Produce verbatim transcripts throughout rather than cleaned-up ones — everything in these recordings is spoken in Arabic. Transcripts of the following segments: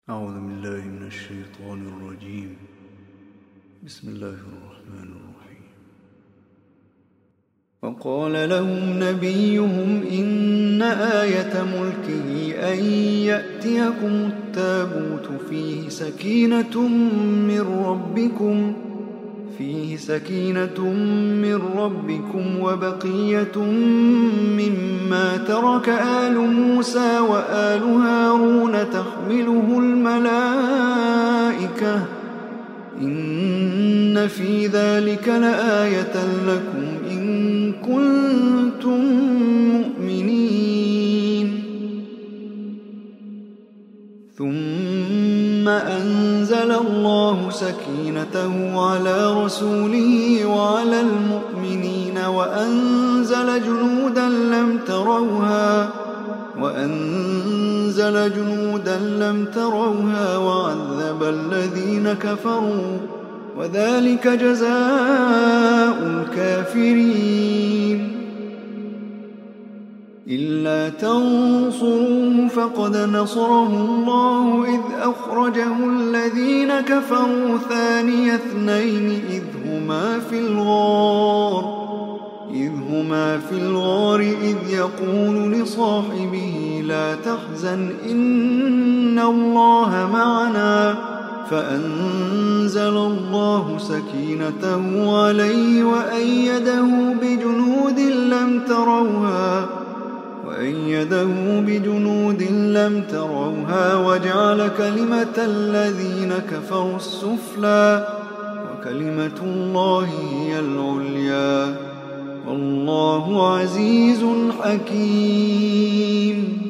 أعوذ بالله من الشيطان الرجيم. بسم الله الرحمن الرحيم. وقال لهم نبيهم إن آية ملكه أن يأتيكم التابوت فيه سكينة من ربكم فيه سكينة من ربكم وبقية مما ترك آل موسى وآل هارون تحمله الملائكة إن في ذلك لآية لكم إن كنتم مؤمنين. ثم أنزل الله سكينته على رسوله وعلى المؤمنين وأنزل جنودا لم تروها وأنزل جنودا لم تروها وعذب الذين كفروا وذلك جزاء الكافرين. إلا تنصروه فقد نصره الله إذ أخرجه الذين كفروا ثاني اثنين إذ هما في الغار إذ هما في الغار إذ يقول لصاحبه لا تحزن إن الله معنا فأنزل الله سكينته عليه وأيده بجنود لم تروها وأيده بجنود لم تروها وجعل كلمة الذين كفروا السفلى وكلمة الله هي العليا والله عزيز حكيم.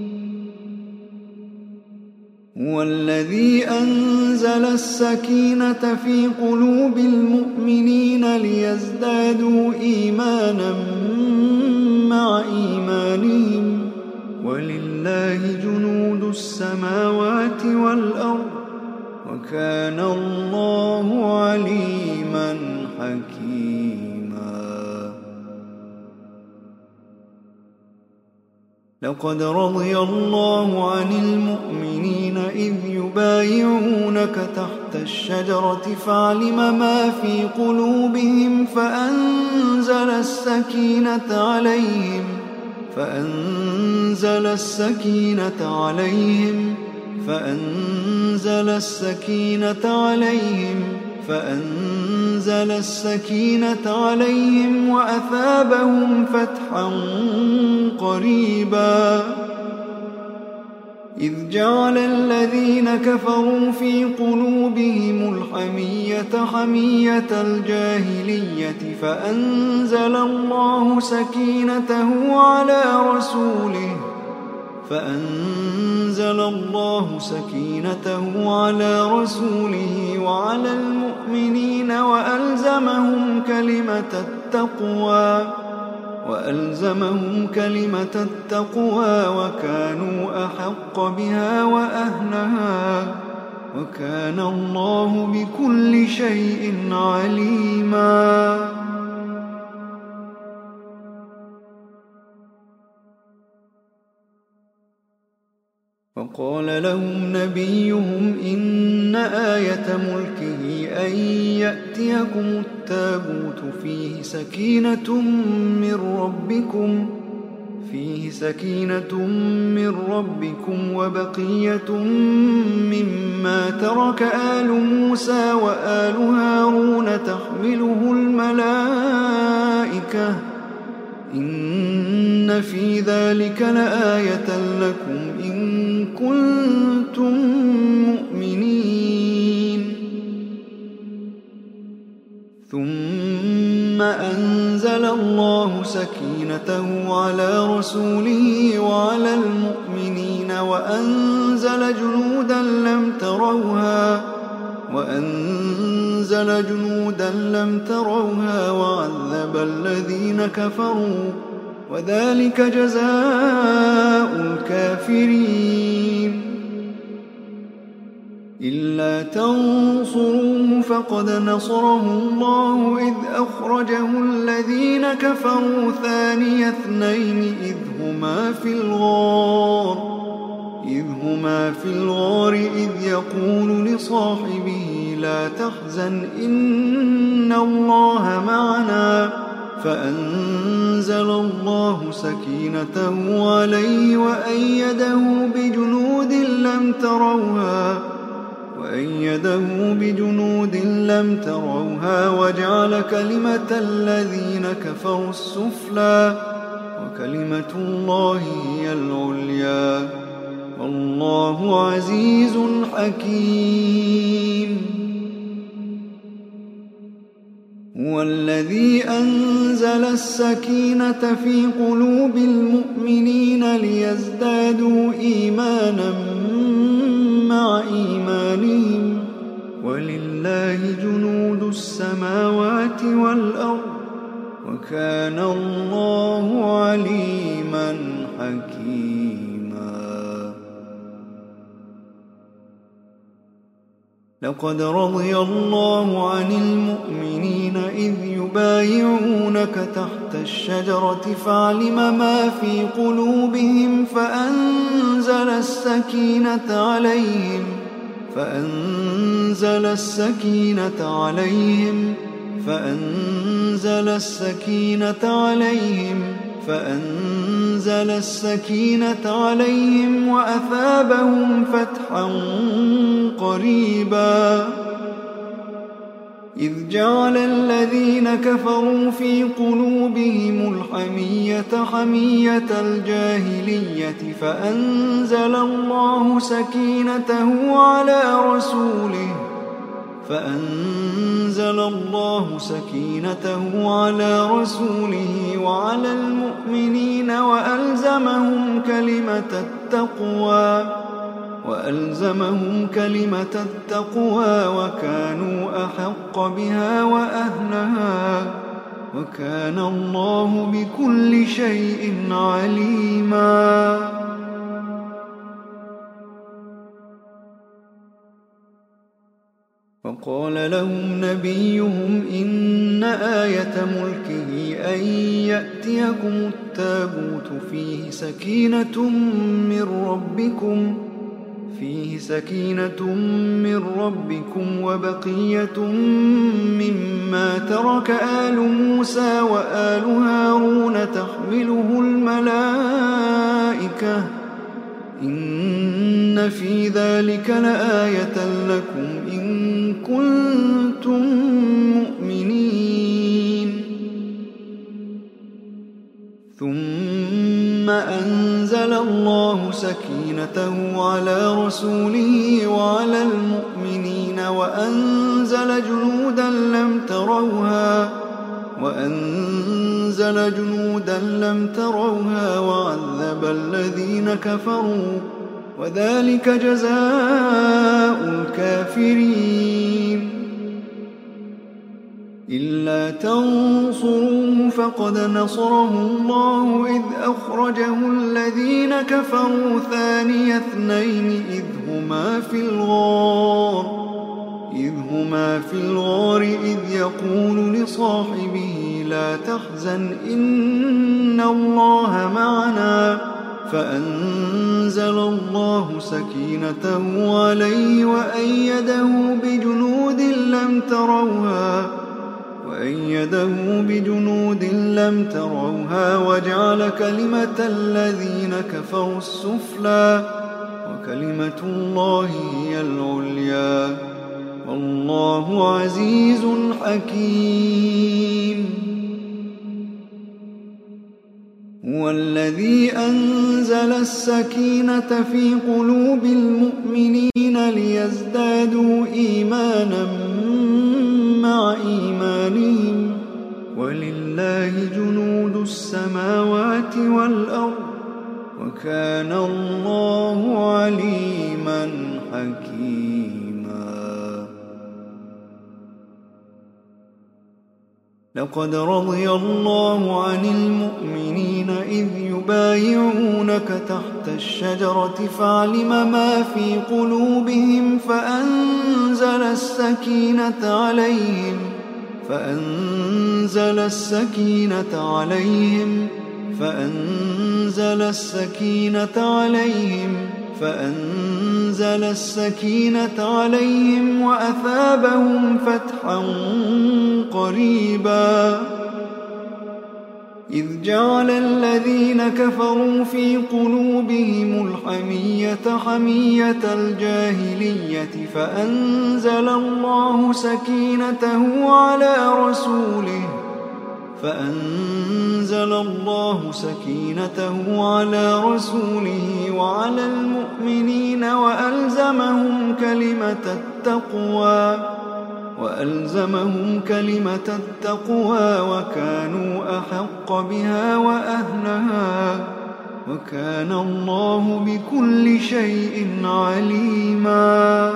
هو الذي أنزل السكينة في قلوب المؤمنين ليزدادوا إيمانا مع إيمانهم ولله جنود السماوات والأرض وكان الله عليما حكيما. لقد رضي الله عن المؤمنين إذ يبايعونك تحت الشجرة فعلم ما في قلوبهم فأنزل السكينة عليهم فأنزل السكينة عليهم فأنزل السكينة عليهم فأنزل السكينة عليهم وأثابهم فتحا قريبا. إذ جعل الذين كفروا في قلوبهم الحمية حمية الجاهلية فأنزل الله سكينته على رسوله فأنزل الله سكينته على رسوله وعلى المؤمنين وألزمهم كلمة التقوى وألزمهم كلمة التقوى وكانوا أحق بها وأهلها وكان الله بكل شيء عليما. وقال لهم نبيهم إن آية ملكه أن يأتيكم التابوت فيه سكينة من ربكم فيه سكينة من ربكم وبقية مما ترك آل موسى وآل هارون تحمله الملائكة إن في ذلك لآية لكم إن كنتم مؤمنين. ثم أنزل الله سكينته على رسوله وعلى المؤمنين وأنزل جنودا لم تروها وأنزل جنودا لم تروها وعذب الذين كفروا وذلك جزاء الكافرين. إلا تنصروه فقد نصره الله إذ أخرجه الذين كفروا ثاني اثنين إذ هما في الغار إذ هما في الغار إذ يقول لصاحبه لا تحزن إن الله معنا فأنزل الله سكينته عليه وأيده بجنود لم تروها وأيده بجنود لم تروها وجعل كلمة الذين كفروا السفلى وكلمة الله هي العليا والله عزيز حكيم. هو الذي أنزل السكينة في قلوب المؤمنين ليزدادوا إيمانا مع إيمانهم ولله جنود السماوات والأرض وكان الله عليما حكيما. لقد رضي الله عن المؤمنين إذ يبايعونك تحت الشجرة فعلم ما في قلوبهم فأنزل السكينة عليهم فأنزل السكينة عليهم فأنزل السكينة عليهم فأنزل السكينة عليهم وأثابهم فتحا قريبا. إذ جعل الذين كفروا في قلوبهم الحمية حمية الجاهلية فأنزل الله سكينته على رسوله فأنزل الله سكينته على رسوله وعلى المؤمنين وألزمهم كلمة التقوى وألزمهم كلمة التقوى وكانوا أحق بها وأهلها وكان الله بكل شيء عليما. وقال لهم نبيهم إن آية ملكه أن يأتيكم التابوت فيه سكينة من ربكم فيه سكينة من ربكم وبقية مما ترك آل موسى وآل هارون تحمله الملائكة إن في ذلك لآية لكم إن كنتم مؤمنين. ثم أنزل الله سكينته على رسوله وعلى المؤمنين وأنزل جنودا لم تروها وأنزل جنودا لم تروها وعذب الذين كفروا وذلك جزاء الكافرين. إلا تنصروه فقد نصره الله إذ أخرجه الذين كفروا ثاني اثنين إذ هما في الغار إذ هما في الغار إذ يقول لصاحبه لا تحزن إن الله معنا فأنزل الله سكينته عليه وأيده بجنود لم تروها وأيده بجنود لم تروها وجعل كلمة الذين كفروا السفلى وكلمة الله هي العليا والله عزيز حكيم. هو الذي أنزل السكينة في قلوب المؤمنين ليزدادوا إيمانا مع إيمانهم ولله جنود السماوات والأرض وكان الله عليما حكيما. لقد رضي الله عن المؤمنين إذ يبايعونك تحت الشجرة فعلم ما في قلوبهم فأنزل السكينة عليهم فأنزل السكينة عليهم فأنزل السكينة عليهم فأنزل السكينة عليهم وأثابهم فتحا قريبا إذ جعل الذين كفروا في قلوبهم الحمية حمية الجاهلية فأنزل الله سكينته على رسوله فأنزل الله سكينته على رسوله وعلى المؤمنين وألزمهم كلمة التقوى وألزمهم كلمة التقوى وكانوا أحق بها وأهلها وكان الله بكل شيء عليما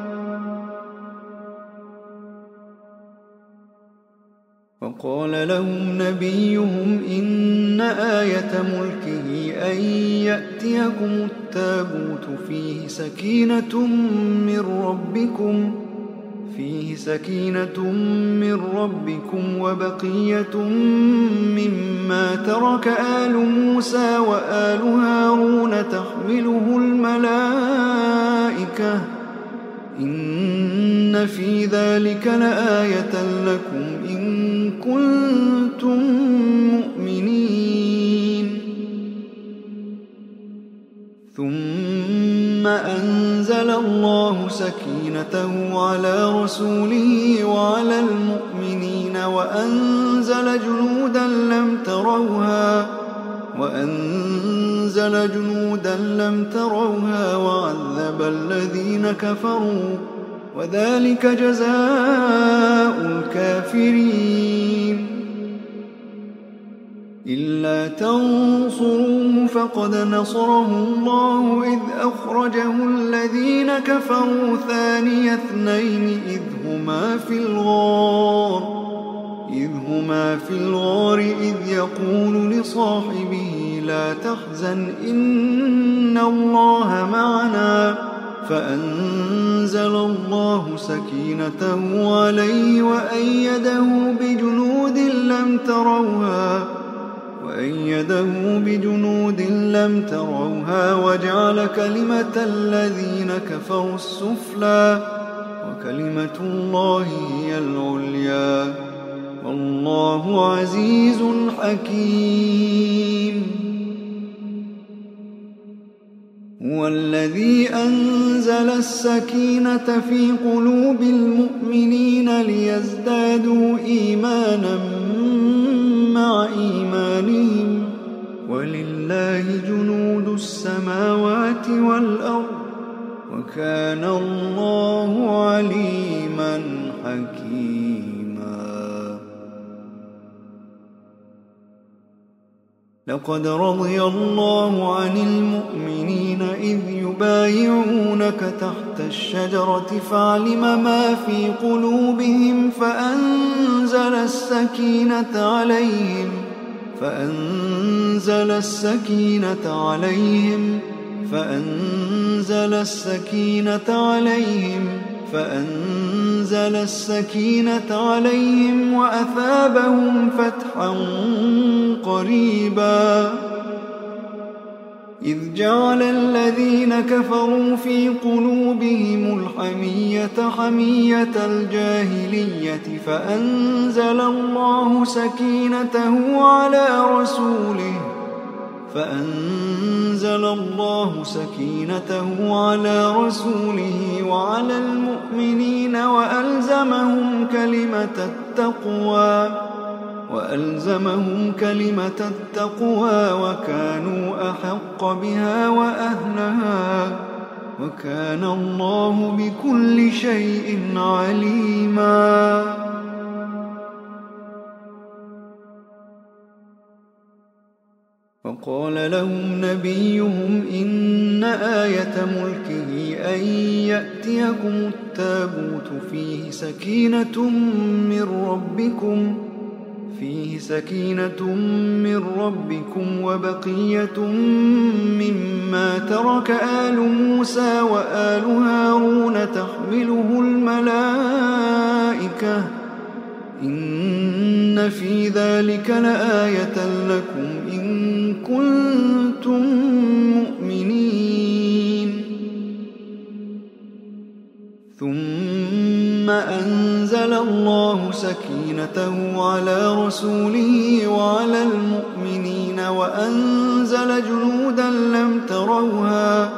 وقال لهم نبيهم إن آية ملكه أن يأتيكم التابوت فيه سكينة من ربكم فيه سكينة من ربكم وبقية مما ترك آل موسى وآل هارون تحمله الملائكة إن في ذلك لآية لكم إن كنتم مؤمنين ثم أنزل الله سكينته على رسوله وعلى المؤمنين وأنزل جنودا لم تروها وأنزل جنودا لم تروها وعذب الذين كفروا وذلك جزاء الكافرين إلا تنصروه فقد نصره الله إذ أخرجه الذين كفروا ثاني اثنين إذ هما في الغار إذ هما في الغار إذ يقول لصاحبه لا تحزن إن الله معنا فأنزل الله سكينته عليه وأيده بجنود لم تروها وأيده بجنود لم تروها وجعل كلمة الذين كفروا السفلى وكلمة الله هي العليا والله عزيز حكيم هو الذي أنزل السكينة في قلوب المؤمنين ليزدادوا إيمانا مع إيمانهم ولله جنود السماوات والأرض وكان الله عليما حكيما لقد رضي الله عن المؤمنين إذ يبايعونك تحت الشجرة فعلم ما في قلوبهم فأنزل السكينة عليهم فأنزل السكينة عليهم فأنزل السكينة عليهم فأنزل السكينة عليهم وأثابهم فتحا قريبا إذ جعل الذين كفروا في قلوبهم الحمية حمية الجاهلية فأنزل الله سكينته على رسوله فأنزل الله سكينته على رسوله وعلى المؤمنين وألزمهم كلمة التقوى وألزمهم كلمة التقوى وكانوا أحق بها وأهلها وكان الله بكل شيء عليما وقال لهم نبيهم إن آية ملكه أن يأتيكم التابوت فيه سكينة من ربكم فيه سكينة من ربكم وبقية مما ترك آل موسى وآل هارون تحمله الملائكة إن في ذلك لآية لكم إن كنتم مؤمنين ثم أنزل الله سكينته على رسوله وعلى المؤمنين وأنزل جنودا لم تروها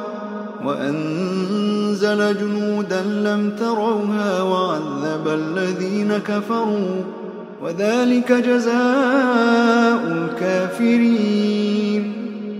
وأنزل جنودا لم تروها وعذب الذين كفروا وذلك جزاء الكافرين.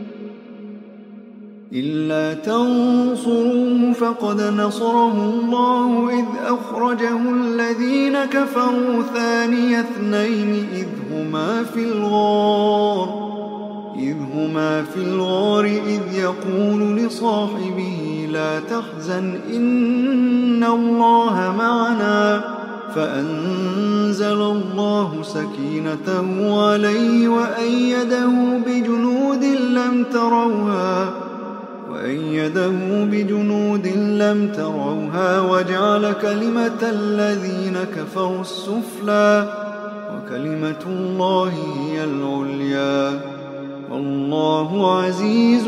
إلا تنصروه فقد نصره الله إذ أخرجه الذين كفروا ثاني اثنين إذ هما في الغار إذ هما في الغار إذ يقول لصاحبه لا تحزن إن الله معنا فأنزل الله سكينته عليه وأيده بجنود لم تروها وأيده بجنود لم تروها وجعل كلمة الذين كفروا السفلى وكلمة الله هي العليا والله عزيز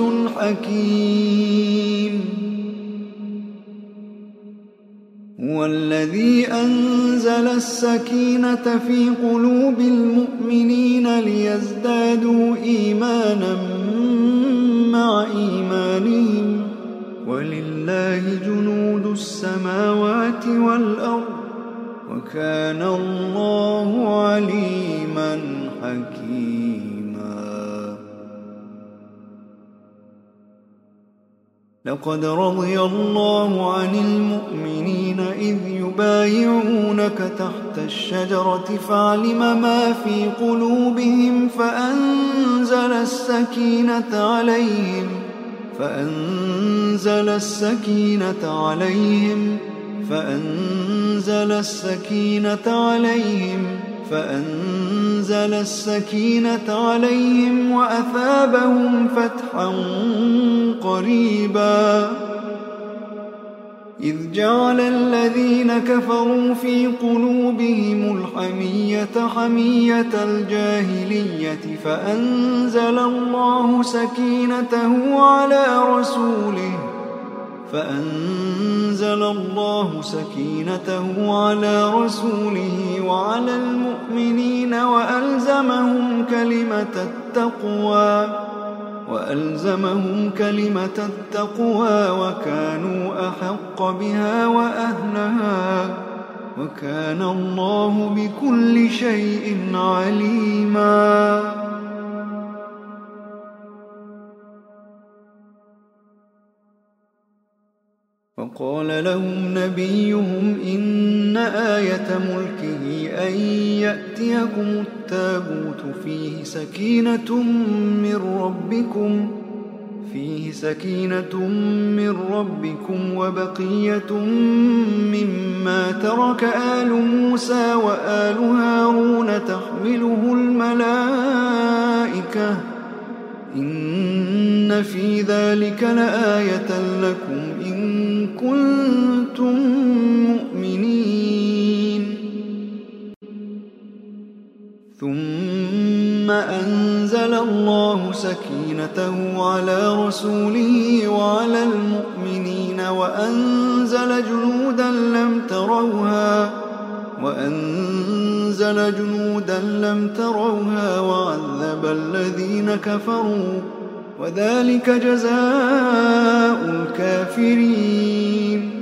حكيم. هو الذي أنزل السكينة في قلوب المؤمنين ليزدادوا إيمانا مع إيمانهم ولله جنود السماوات والأرض وكان الله عليما حكيما. لقد رضي الله عن المؤمنين إذ يبايعونك تحت الشجرة فعلم ما في قلوبهم فأنزل السكينة عليهم فأنزل السكينة عليهم فأنزل السكينة عليهم فأنزل السكينة عليهم وأثابهم فتحا قريبا. إذ جعل الذين كفروا في قلوبهم الحمية حمية الجاهلية فأنزل الله سكينته على رسوله فأنزل الله سكينته على رسوله وعلى المؤمنين وألزمهم كلمة التقوى وألزمهم كلمة التقوى وكانوا أحق بها وأهلها وكان الله بكل شيء عليما. وقال لهم نبيهم إن آية ملكه أن يأتيكم التابوت فيه سكينة من ربكم فيه سكينة من ربكم وبقية مما ترك آل موسى وآل هارون تحمله الملائكة إن في ذلك لآية لكم إن كنتم مؤمنين. ثم أنزل الله سكينته على رسوله وعلى المؤمنين وأنزل جنودا لم تروها وأنزل جنودا لم تروها وعذب الذين كفروا وذلك جزاء الكافرين.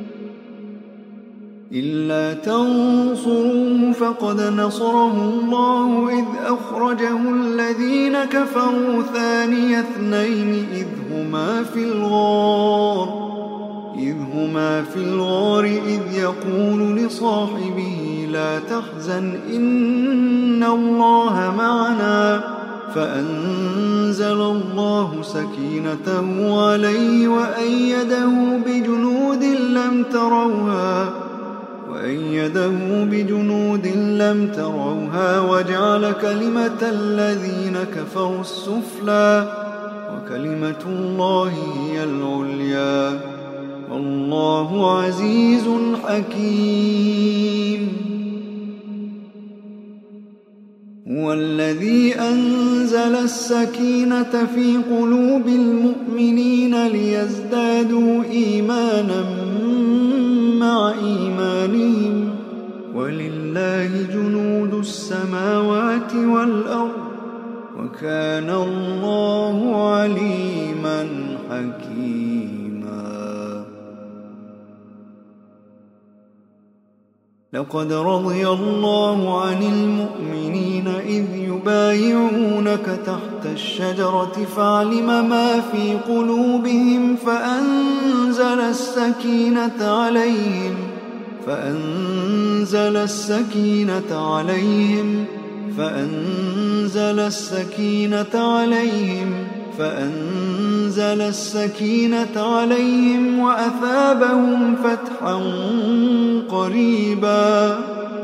إلا تنصروه فقد نصره الله إذ أخرجه الذين كفروا ثاني اثنين إذ هما في الغار إذ هما في الغار إذ يقول لصاحبه لا تحزن إن الله معنا فأنزل الله سكينته عليه وأيده بجنود لم تروها وأيده بجنود لم تروها وجعل كلمة الذين كفروا السفلى وكلمة الله هي العليا والله عزيز حكيم. هو الذي أنزل السكينة في قلوب المؤمنين ليزدادوا إيمانا مع إيمانهم ولله جنود السماوات والأرض وكان الله عليما حكيما. لقد رضي الله عن المؤمنين إذ يبايعونك تحت الشجرة فعلم ما في قلوبهم فأنزل السكينة عليهم فأنزل السكينة عليهم فأنزل السكينة عليهم فأنزل السكينة عليهم وأثابهم فتحا قريبا.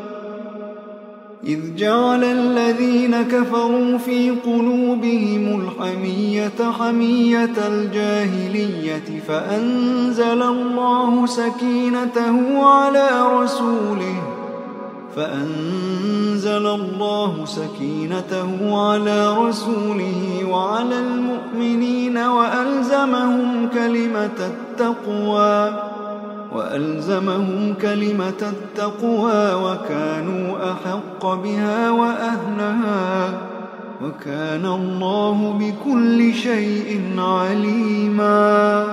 إذ جعل الذين كفروا في قلوبهم الحمية حمية الجاهلية فأنزل الله سكينته على رسوله فأنزل الله سكينته على رسوله وعلى المؤمنين وألزمهم كلمة التقوى وألزمهم كلمة التقوى وكانوا أحق بها وأهلها وكان الله بكل شيء عليما.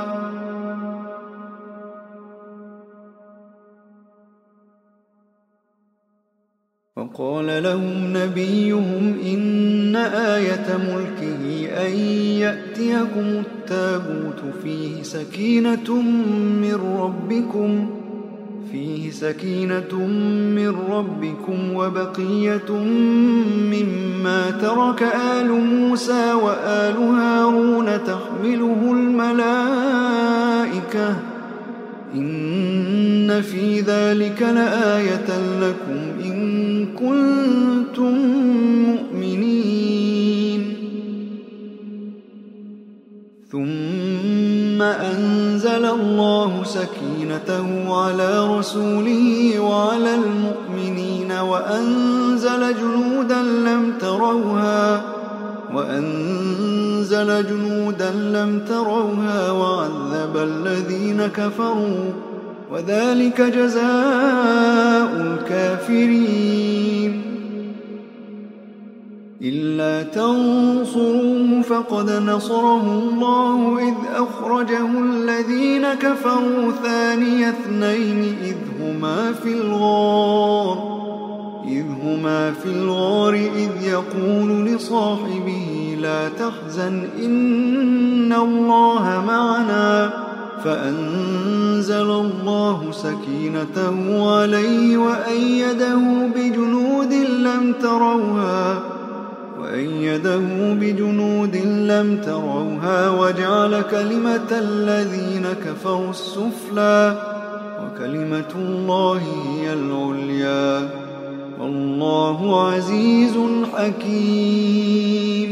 وقال لهم نبيهم إن آية ملكه أن يأتيكم التابوت فيه سكينة من ربكم فيه سكينة من ربكم وبقية مما ترك آل موسى وآل هارون تحمله الملائكة إن في ذلك لآية لكم إن كنتم مؤمنين. ثم أنزل الله سكينته على رسوله وعلى المؤمنين وأنزل جنودا لم تروها وأنزل جنودا لم تروها وعذب الذين كفروا وذلك جزاء الكافرين. إلا تنصروه فقد نصره الله إذ أخرجه الذين كفروا ثاني اثنين إذ هما في الغار إذ هما في الغار إذ يقول لصاحبه لا تحزن إن الله معنا فأنزل الله سكينته عليه وأيده بجنود لم تروها وأيده بجنود لم تروها وجعل كلمة الذين كفروا السفلى وكلمة الله هي العليا والله عزيز حكيم.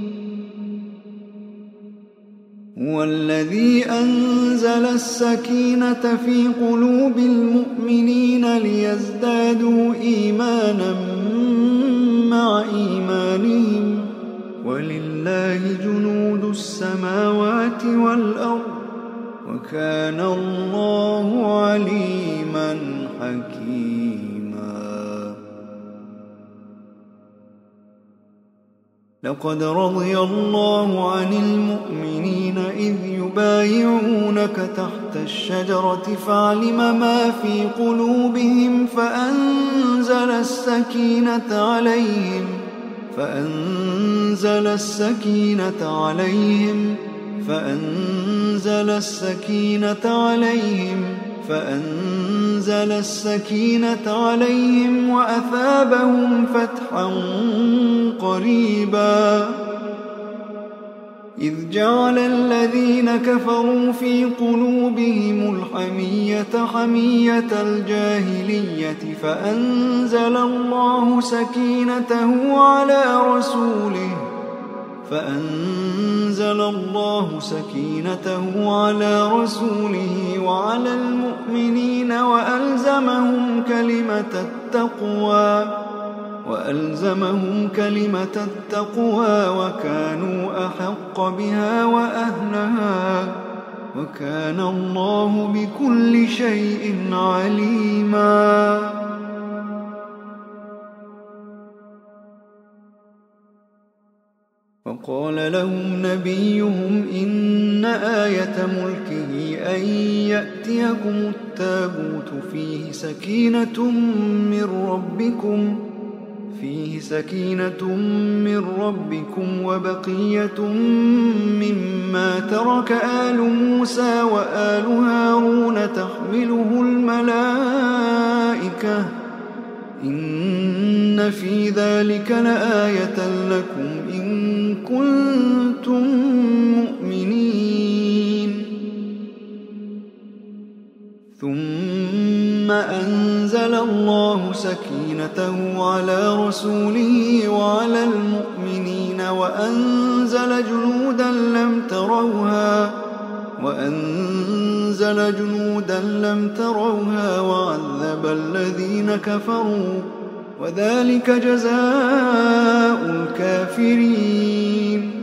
هو الذي أنزل السكينة في قلوب المؤمنين ليزدادوا إيمانا مع إيمانهم ولله جنود السماوات والأرض وكان الله عليما حكيما. لقد رضي الله عن المؤمنين إذ يبايعونك تحت الشجرة فعلم ما في قلوبهم فأنزل السكينة عليهم فأنزل السكينة عليهم فأنزل السكينة عليهم فأنزل السكينة عليهم وأثابهم فتحا قريبا. إذ جعل الذين كفروا في قلوبهم الحمية حمية الجاهلية فأنزل الله سكينته على رسوله فأنزل الله سكينته على رسوله وعلى المؤمنين وألزمهم كلمة التقوى وألزمهم كلمة التقوى وكانوا أحق بها وأهلها وكان الله بكل شيء عليما. وقال لهم نبيهم إن آية ملكه أن يأتيكم التابوت فيه سكينة من ربكم فيه سكينة من ربكم وبقية مما ترك آل موسى وآل هارون تحمله الملائكة إن في ذلك لآية لكم إن كنتم مؤمنين. ثم أنزل الله سكينته على رسوله وعلى المؤمنين وأنزل جنودا لم تروها وأنزل جنودا لم تروها وعذب الذين كفروا وذلك جزاء الكافرين.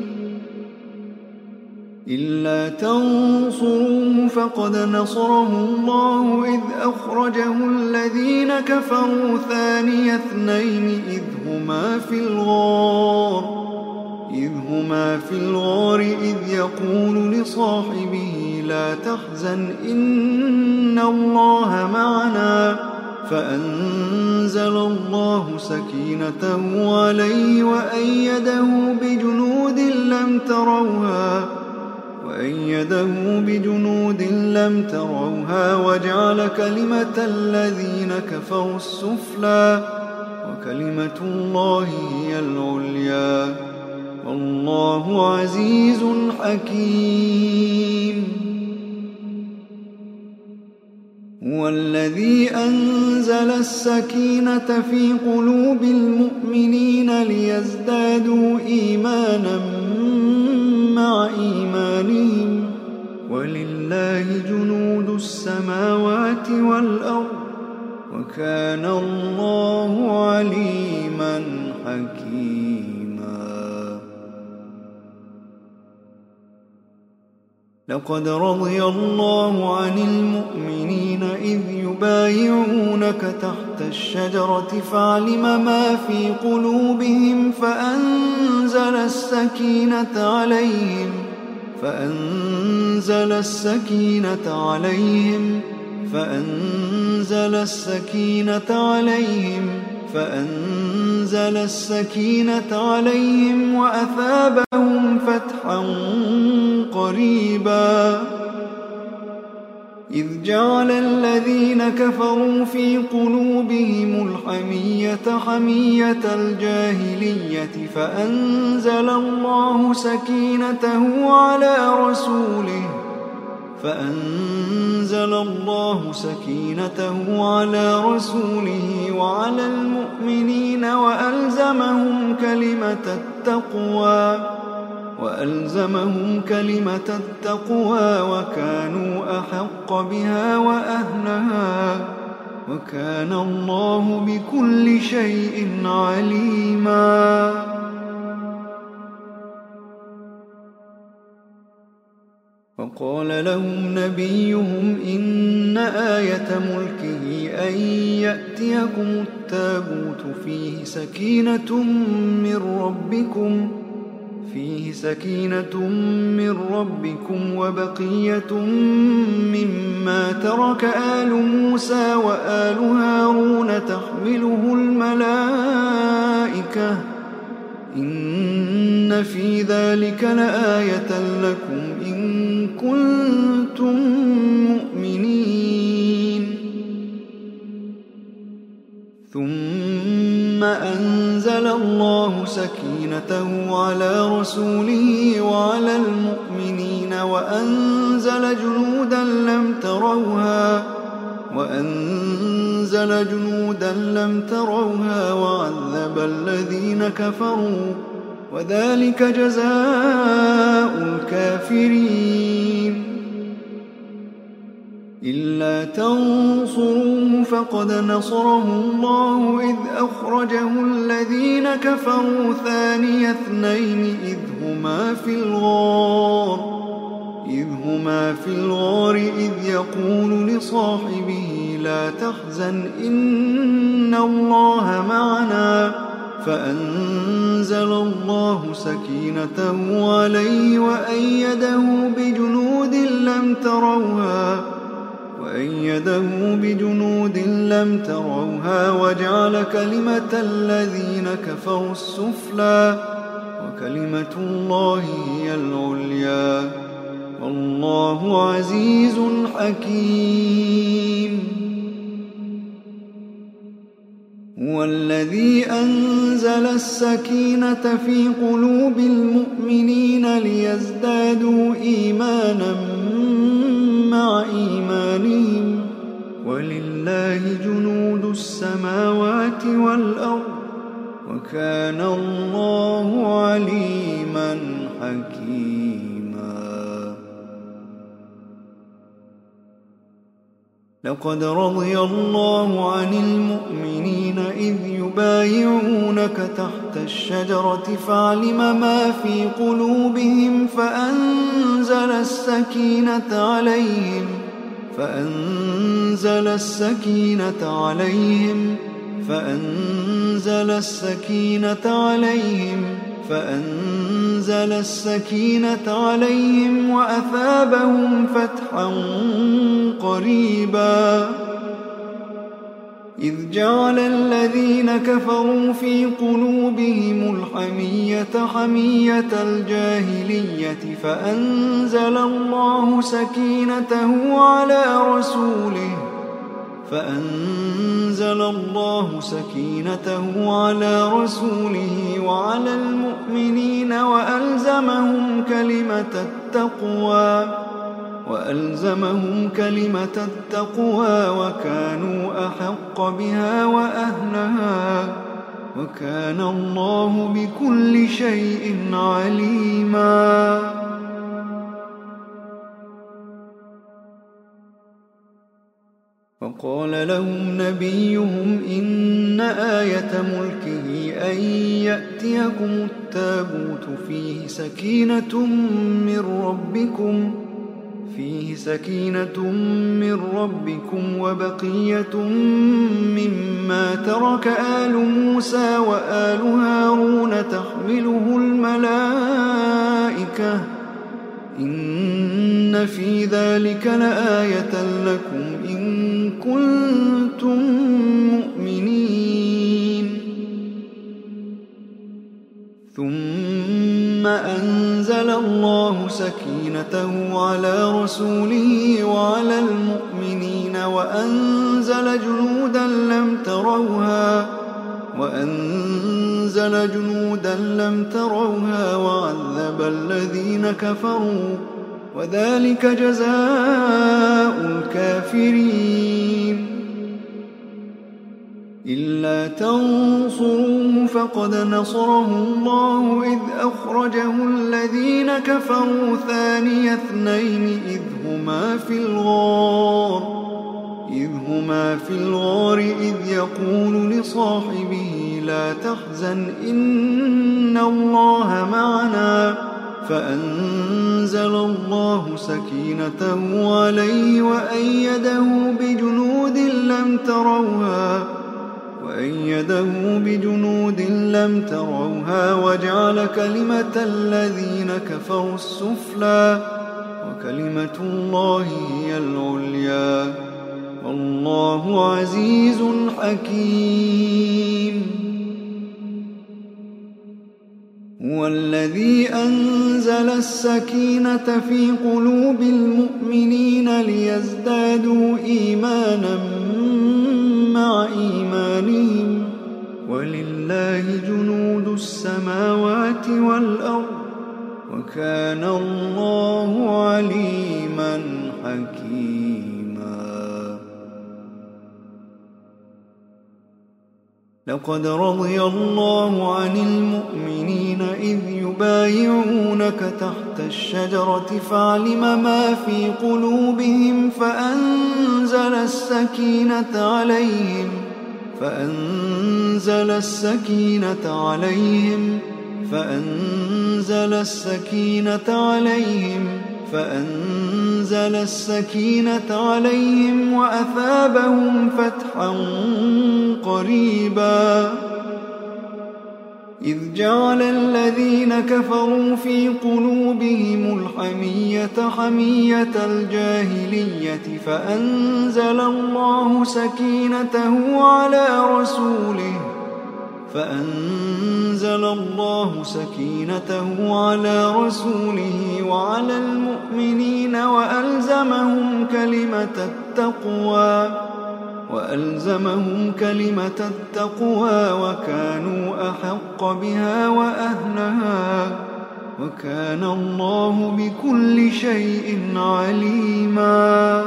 إلا تنصروه فقد نصره الله إذ أخرجه الذين كفروا ثاني اثنين إذ هما في الغار إذ هما في الغار إذ يقول لصاحبه لا تحزن إن الله معنا فأنزل الله سكينته عليه وأيده بجنود لم تروها وأيده بجنود لم تروها وجعل كلمة الذين كفروا السفلى وكلمة الله هي العليا والله عزيز حكيم. هو الذي أنزل السكينة في قلوب المؤمنين ليزدادوا إيمانا مع إيمانهم ولله جنود السماوات والأرض وكان الله عليما حكيما. لقد رضي الله عن المؤمنين إذ يبايعونك تحت الشجرة فعلم ما في قلوبهم فأنزل السكينة عليهم فأنزل السكينة عليهم فأنزل السكينة عليهم فأنزل السكينة عليهم وأثابهم فتحا قريبا. إذ جعل الذين كفروا في قلوبهم الحمية حمية الجاهلية فأنزل الله سكينته على رسوله فأنزل الله سكينته على رسوله وعلى المؤمنين وألزمهم كلمة التقوى وألزمهم كلمة التقوى وكانوا أحق بها وأهلها وكان الله بكل شيء عليما. وقال لهم نبيهم إن آية ملكه أن يأتيكم التابوت فيه سكينة من ربكم فيه سكينة من ربكم وبقية مما ترك آل موسى وآل هارون تحمله الملائكة إن في ذلك لآية لكم إن كنتم مؤمنين. ثم أنزل الله سكينته على رسوله وعلى المؤمنين وأنزل جنودا لم تروها وأنزل جنودا لم تروها وعذب الذين كفروا وذلك جزاء الكافرين. إلا تنصروه فقد نصره الله إذ أخرجه الذين كفروا ثاني اثنين إذ هما في الغار إذ هما في الغار إذ يقول لصاحبه لا تحزن إن الله معنا فأنزل الله سكينته عليه وأيده بجنود لم تروها وأيده بجنود لم تروها وجعل كلمة الذين كفروا السفلى وكلمة الله هي العليا والله عزيز حكيم. هو الذي أنزل السكينة في قلوب المؤمنين ليزدادوا إيمانا مع إيمانهم ولله جنود السماوات والأرض وكان الله عليما حكيما. لقد رضي الله عن المؤمنين إذ يبايعونك تحت الشجرة فعلم ما في قلوبهم فأنزل السكينة عليهم فأنزل السكينة عليهم فأنزل السكينة عليهم فأنزل السكينة عليهم وأثابهم فتحا قريبا. إذ جعل الذين كفروا في قلوبهم الحمية حمية الجاهلية فأنزل الله سكينته على رسوله فأنزل الله سكينته على رسوله وعلى المؤمنين وألزمهم كلمة التقوى وألزمهم كلمة التقوى وكانوا أحق بها وأهلها وكان الله بكل شيء عليما. وقال لهم نبيهم إن آية ملكه أن يأتيكم التابوت فيه سكينة من ربكم فيه سكينة من ربكم وبقية مما ترك آل موسى وآل هارون تحمله الملائكة إن في ذلك لآية لكم إن كنتم مؤمنين. ثم أنزل الله سكينته على رسوله وعلى المؤمنين وأنزل جنودا لم تروها وأنزل جنودا لم تروها وعذب الذين كفروا وذلك جزاء الكافرين. إلا تنصروه فقد نصره الله إذ أخرجه الذين كفروا ثاني اثنين إذ هما في الغار إذ هما في الغار إذ يقول لصاحبه لا تحزن إن الله معنا فأنزل الله سكينته عليه وأيده بجنود لم تروها وأيده بجنود لم تروها وجعل كلمة الذين كفروا السفلى وكلمة الله هي العليا والله عزيز حكيم. هو الذي أنزل السكينة في قلوب المؤمنين ليزدادوا إيمانا مع إيمانهم ولله جنود السماوات والأرض وكان الله عليما حكيما. لقد رضي الله عن المؤمنين إذ يبايعونك تحت الشجرة فعلم ما في قلوبهم فأنزل السكينة عليهم فأنزل السكينة عليهم فأنزل السكينة عليهم فأنزل السكينة عليهم وأثابهم فتحا قريبا إذ جعل الذين كفروا في قلوبهم الحمية حمية الجاهلية فأنزل الله سكينته على رسوله فأنزل الله سكينته على رسوله وعلى المؤمنين وألزمهم كلمة التقوى وألزمهم كلمة التقوى وكانوا أحق بها وأهلها وكان الله بكل شيء عليما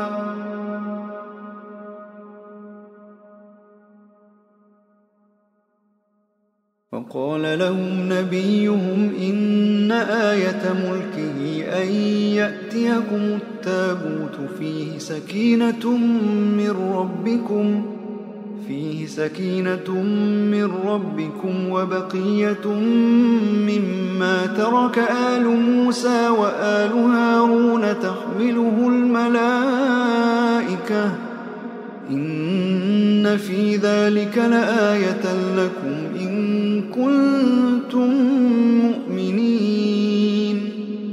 وقال لهم نبيهم إن آية ملكه أن يأتيكم التابوت فيه سكينة من ربكم فيه سكينة من ربكم وبقية مما ترك آل موسى وآل هارون تحمله الملائكة إن في ذلك لآية لكم إن كنتم مؤمنين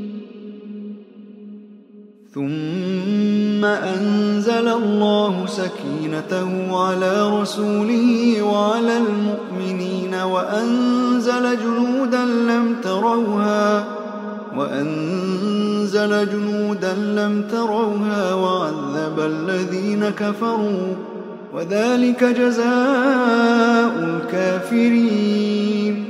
ثم أنزل الله سكينته على رسوله وعلى المؤمنين وأنزل جنودا لم تروها وأنزل جنودا لم تروها وعذب الذين كفروا وذلك جزاء الكافرين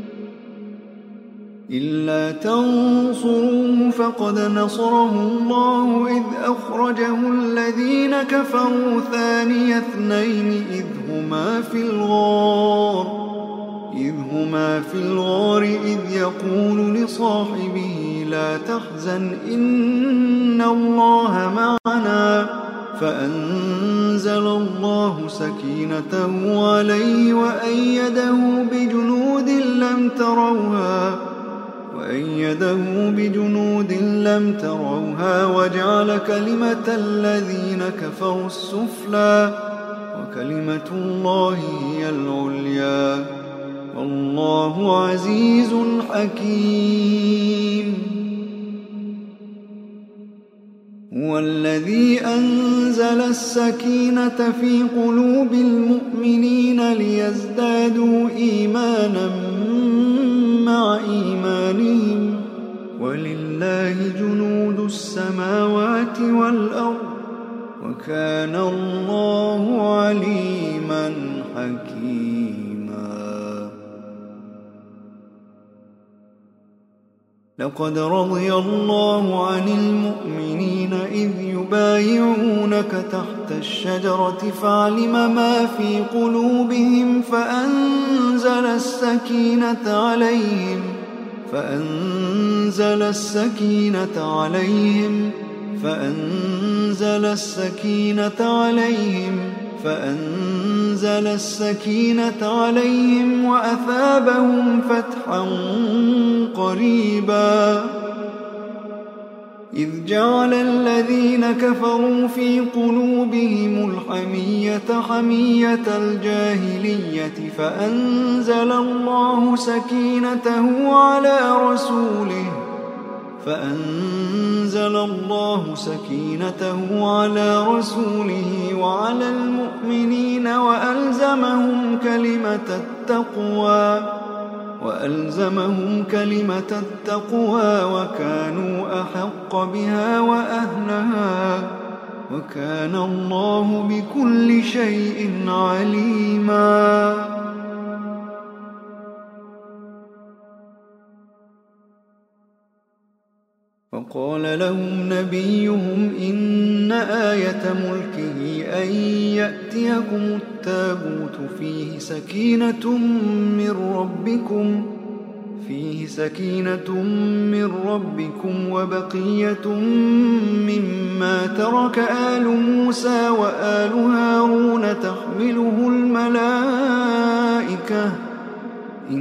إلا تنصروه فقد نصره الله إذ أخرجه الذين كفروا ثاني اثنين إذ هما في الغار إذ هما في الغار إذ يقول لصاحبه لا تحزن إن الله معنا فأنزل الله سكينته عليه وأيده بجنود لم تروها وأيده بجنود لم تروها وجعل كلمة الذين كفروا السفلى وكلمة الله هي العليا والله عزيز حكيم هو الذي أنزل السكينة في قلوب المؤمنين ليزدادوا إيمانا مع إيمانهم ولله جنود السماوات والأرض وكان الله عليما حكيما لقد رضي الله عن المؤمنين إذ يبايعونك تحت الشجرة فعلم ما في قلوبهم فأنزل السكينة عليهم فأنزل السكينة عليهم فأنزل السكينة عليهم فأنزل السكينة عليهم وأثابهم فتحا قريبا إذ جعل الذين كفروا في قلوبهم الحمية حمية الجاهلية فأنزل الله سكينته على رسوله فأنزل الله سكينته على رسوله وعلى المؤمنين وألزمهم كلمة التقوى وألزمهم كلمة التقوى وكانوا أحق بها وأهلها وكان الله بكل شيء عليما وقال لهم نبيهم إن آية ملكه أن يأتيكم التابوت فيه سكينة من ربكم فيه سكينة من ربكم وبقية مما ترك آل موسى وآل هارون تحمله الملائكة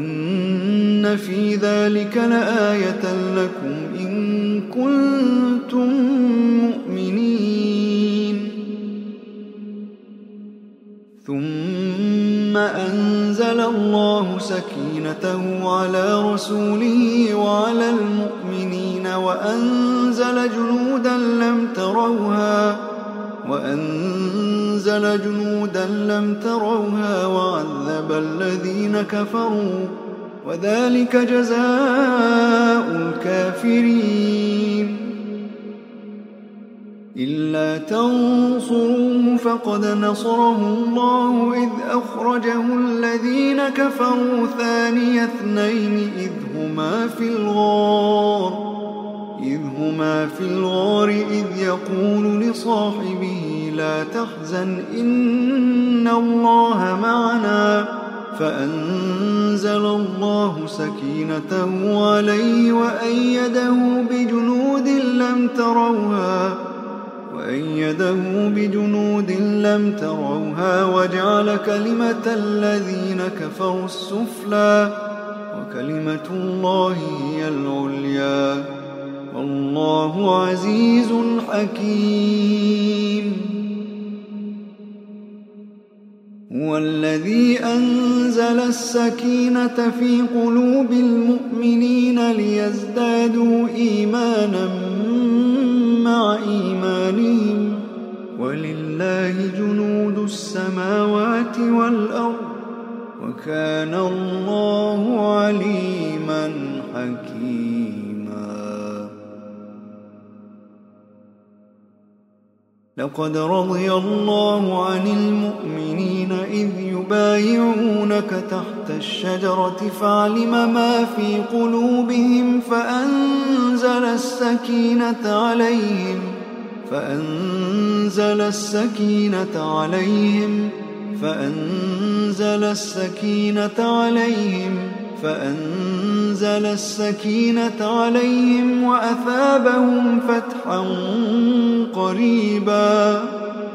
إن في ذلك لآية لكم إن كنتم ثم أنزل الله سكينته على رسوله وعلى المؤمنين وأنزل جنودا لم تروها وأنزل جنودا لم تروها وعذب الذين كفروا وذلك جزاء الكافرين. إلا تنصروه فقد نصره الله إذ أخرجه الذين كفروا ثاني اثنين إذ هما في الغار إذ هما في الغار إذ يقول لصاحبه لا تحزن إن الله معنا فأنزل الله سكينته عليه وأيده بجنود لم تروها وأيده بجنود لم تروها وجعل كلمة الذين كفروا السفلى وكلمة الله هي العليا والله عزيز حكيم. هو الذي أنزل السكينة في قلوب المؤمنين ليزدادوا إيمانا مع إيمانهم ولله جنود السماوات والأرض وكان الله عليما حكيما. لقد رضي الله عن المؤمنين إذ يبايعونك تحت الشجرة فعلم ما في قلوبهم فأنزل السكينة عليهم فأنزل السكينة عليهم فأنزل السكينة عليهم فأنزل السكينة عليهم وأثابهم فتحا قريبا.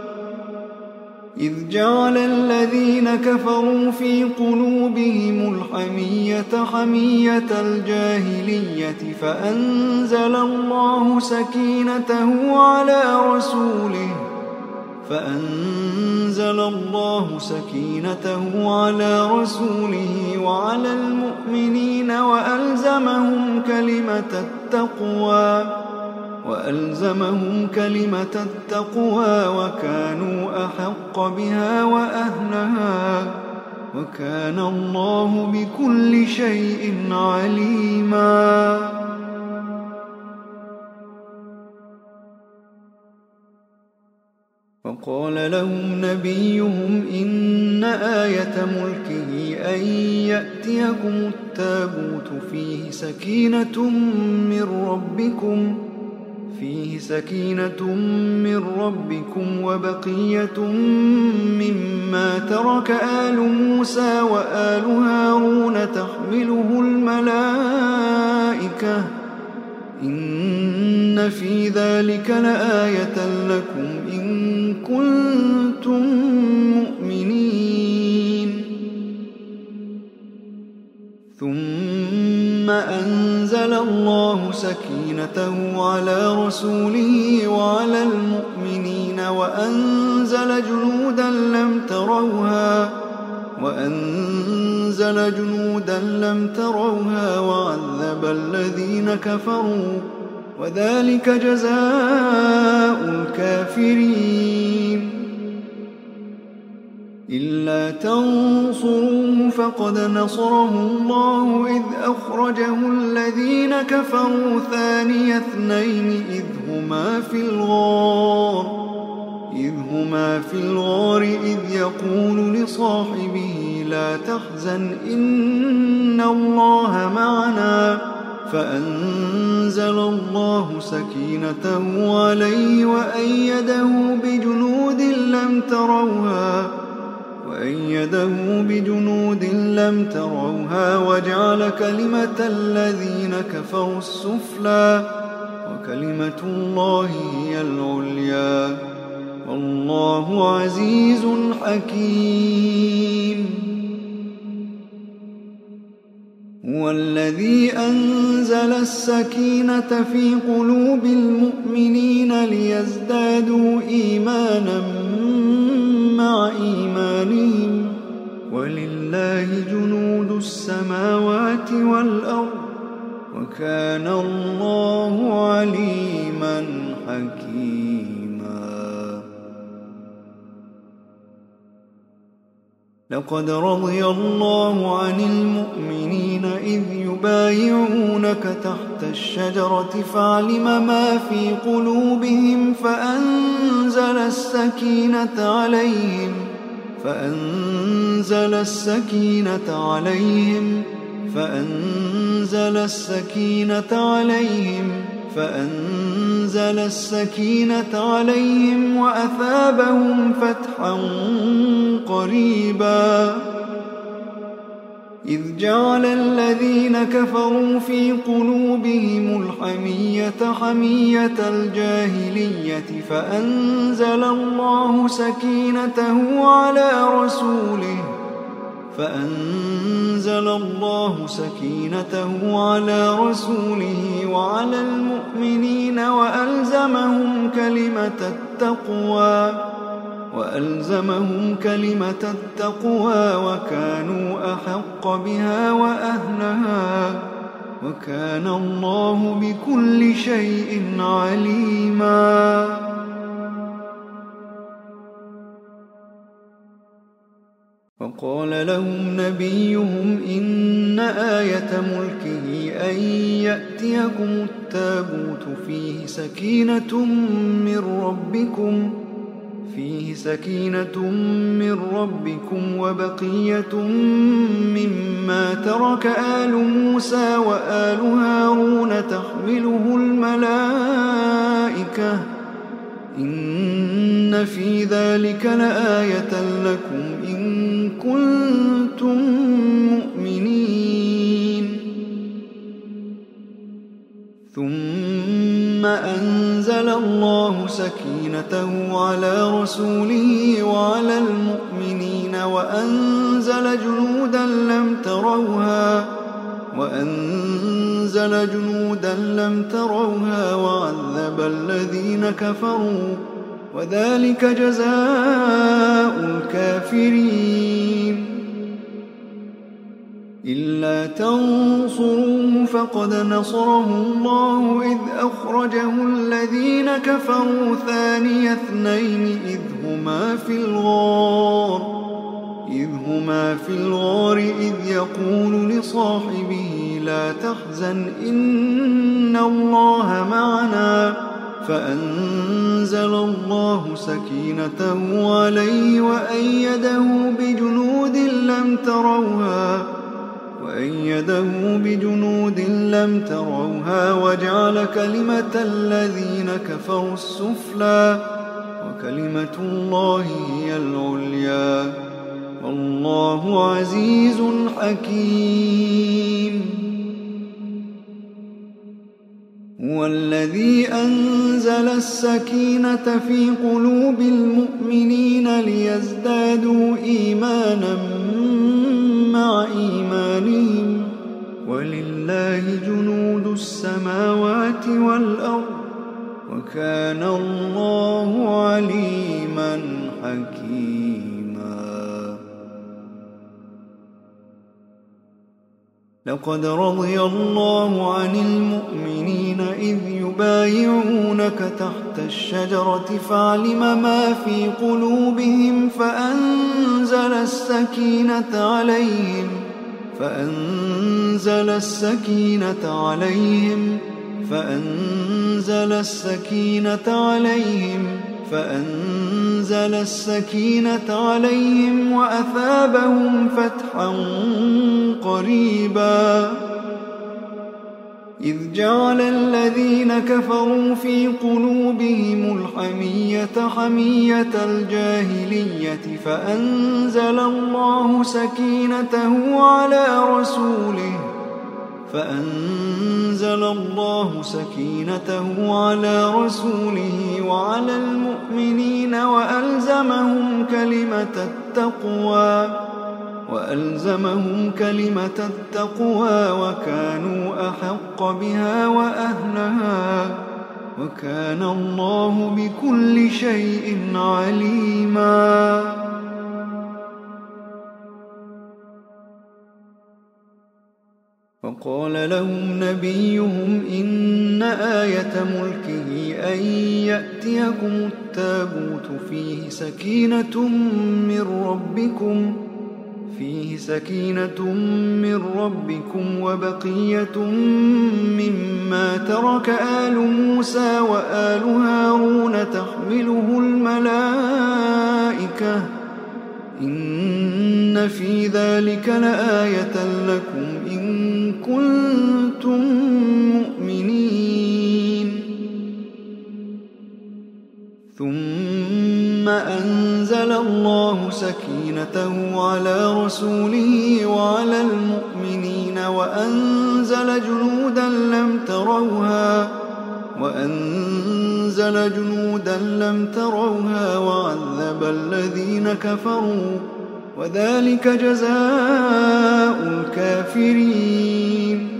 إذ جعل الذين كفروا في قلوبهم الحمية حمية الجاهلية فأنزل الله سكينته على رسوله فأنزل الله سكينته على رسوله وعلى المؤمنين وألزمهم كلمة التقوى وألزمهم كلمة التقوى وكانوا أحق بها وأهلها وكان الله بكل شيء عليما. وقال لهم نبيهم إن آية ملكه أن يأتيكم التابوت فيه سكينة من ربكم فيه سكينة من ربكم وبقية مما ترك آل موسى وآل هارون تحمله الملائكة إن في ذلك لآية لكم إن كنتم مؤمنين. ثم أنزل الله سكينته على رسوله وعلى المؤمنين وأنزل جنودا لم تروها وأنزل جنودا لم تروها وعذب الذين كفروا وذلك جزاء الكافرين. إلا تنصروه فقد نصره الله إذ أخرجه الذين كفروا ثاني اثنين إذ هما في الغار إذ هما في الغار إذ يقول لصاحبه لا تحزن إن الله معنا فأنزل الله سكينته عليه وأيده بجنود لم تروها وأيده بجنود لم تروها وجعل كلمة الذين كفروا السفلى وكلمة الله هي العليا والله عزيز حكيم. هو الذي أنزل السكينة في قلوب المؤمنين ليزدادوا إيمانا مع إيمانهم ولله جنود السماوات والأرض وكان الله عليما حكيما. لقد رضي الله عن المؤمنين إذ يبايعونك تحت الشجرة فعلم ما في قلوبهم فأنزل السكينة عليهم فأنزل السكينة عليهم فأنزل السكينة عليهم فأنزل السكينة عليهم وأثابهم فتحا قريبا. إذ جعل الذين كفروا في قلوبهم الحمية حمية الجاهلية فأنزل الله سكينته على رسوله فأنزل الله سكينته على رسوله وعلى المؤمنين وألزمهم كلمة التقوى وألزمهم كلمة التقوى وكانوا أحق بها وأهلها وكان الله بكل شيء عليما. وقال لهم نبيهم إن آية ملكه أن يأتيكم التابوت فيه سكينة من ربكم فيه سكينة من ربكم وبقية مما ترك آل موسى وآل هارون تحمله الملائكة إن في ذلك لآية لكم إن كنتم مؤمنين. ثم أنزل الله سكينته على رسوله وعلى المؤمنين وأنزل جنودا لم تروها وأنزل جنودا لم تروها وعذب الذين كفروا وذلك جزاء الكافرين. إلا تنصروه فقد نصره الله إذ أخرجه الذين كفروا ثاني اثنين إذ هما في الغار إذ هما في الغار إذ يقول لصاحبه لا تحزن إن الله معنا فأنزل الله سكينته عليه وأيده بجنود لم تروها وأيده بجنود لم تروها وجعل كلمة الذين كفروا السفلى وكلمة الله هي العليا والله عزيز حكيم. هو الذي أنزل السكينة في قلوب المؤمنين ليزدادوا إيمانا مع إيمانهم ولله جنود السماوات والأرض وكان الله عليما حكيما. لقد رضي الله عن المؤمنين إذ يبايعونك تحت الشجرة فعلم ما في قلوبهم فأنزل السكينة عليهم فأنزل السكينة عليهم فأنزل السكينة عليهم فأنزل السكينة عليهم وأثابهم فتحا قريبا. إذ جعل الذين كفروا في قلوبهم الحمية حمية الجاهلية فأنزل الله سكينته على رسوله فأنزل الله سكينته على رسوله وعلى المؤمنين وألزمهم كلمة التقوى وألزمهم كلمة التقوى وكانوا أحق بها وأهلها وكان الله بكل شيء عليما. وقال لهم نبيهم إن آية ملكه أن يأتيكم التابوت فيه سكينة من ربكم فيه سكينة من ربكم وبقية مما ترك آل موسى وآل هارون تحمله الملائكة إن في ذلك لآية لكم إن كنتم مؤمنين. ثم أنزل الله سكينته على رسوله وعلى المؤمنين وأنزل جنودا لم تروها وأنزل جنودا لم تروها وعذب الذين كفروا وذلك جزاء الكافرين.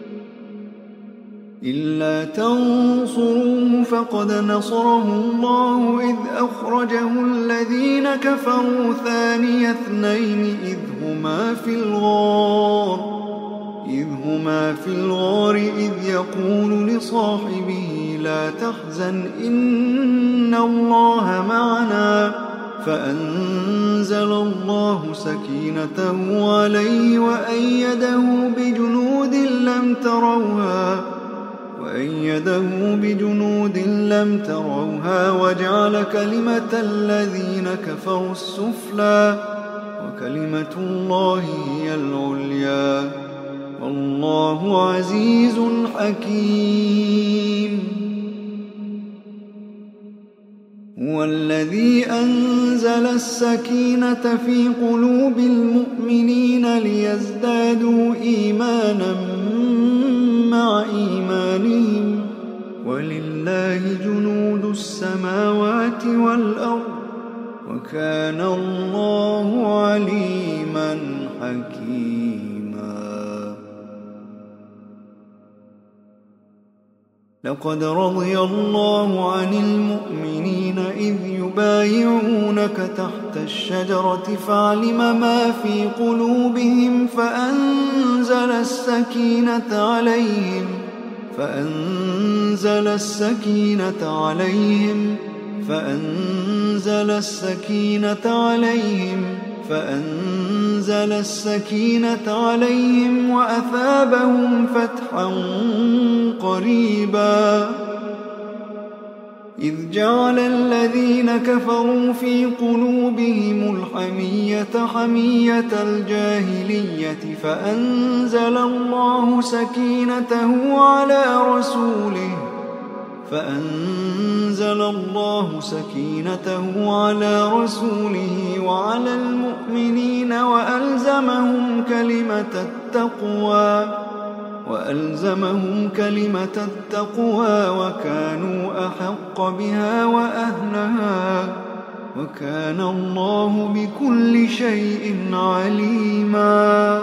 إلا تنصروه فقد نصره الله إذ أخرجه الذين كفروا ثاني اثنين إذ هما في الغار إذ هما في الغار إذ يقول لصاحبه لا تحزن إن الله معنا فأنزل الله سكينته عليه وأيده بجنود لم تروها وأيده بجنود لم تروها وجعل كلمة الذين كفروا السفلى وكلمة الله هي العليا والله عزيز حكيم. هو الذي أنزل السكينة في قلوب المؤمنين ليزدادوا إيمانا مع إيمانهم ولله جنود السماوات والأرض وكان الله عليما حكيما. لقد رضي الله عن المؤمنين إذ يبايعونك تحت الشجرة فعلم ما في قلوبهم فأنزل السكينة عليهم فأنزل السكينة عليهم فأنزل السكينة عليهم فأنزل السكينة عليهم وأثابهم فتحا قريبا. إذ جعل الذين كفروا في قلوبهم الحمية حمية الجاهلية فأنزل الله سكينته على رسوله فأنزل الله سكينته على رسوله وعلى المؤمنين وألزمهم كلمة التقوى وألزمهم كلمة التقوى وكانوا أحق بها وأهلها وكان الله بكل شيء عليما.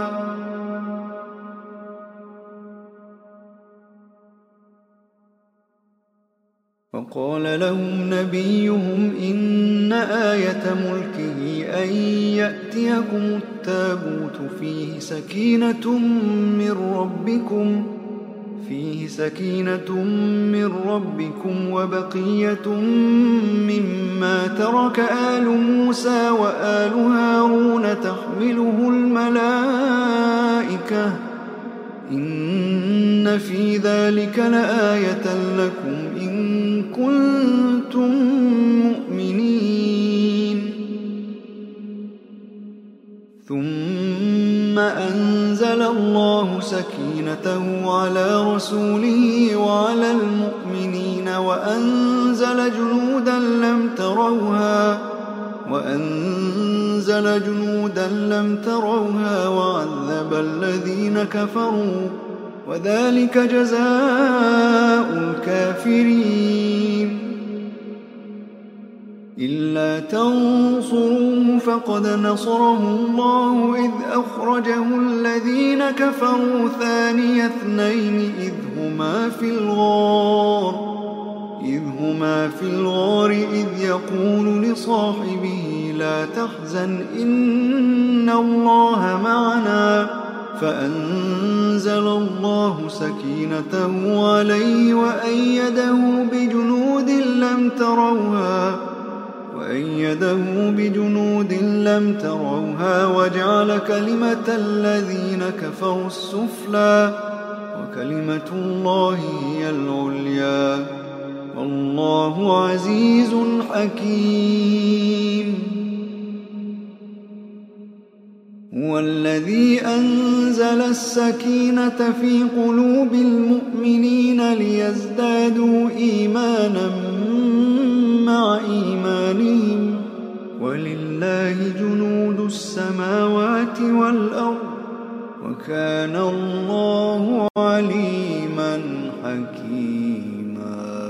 وقال لهم نبيهم إن آية ملكه أن يأتيكم التابوت فيه سكينة من ربكم فيه سكينة من ربكم وبقية مما ترك آل موسى وآل هارون تحمله الملائكة إن في ذلك لآية لكم إن كنتم مؤمنين. ثم أنزل الله سكينته على رسوله وعلى المؤمنين وأنزل جنودا لم تروها وأنزل جنودا لم تروها وعذب الذين كفروا وذلك جزاء الكافرين. إلا تنصروه فقد نصره الله إذ أخرجه الذين كفروا ثاني اثنين إذ هما في الغار إذ هما في الغار إذ يقول لصاحبه لا تحزن إن الله معنا فأنزل الله سكينته عليه وأيده بجنود لم تروها وأيده بجنود لم تروها وجعل كلمة الذين كفروا السفلى وكلمة الله هي العليا والله عزيز حكيم. هو الذي أنزل السكينة في قلوب المؤمنين ليزدادوا إيمانا مع إيمانهم ولله جنود السماوات والأرض وكان الله عليما حكيما.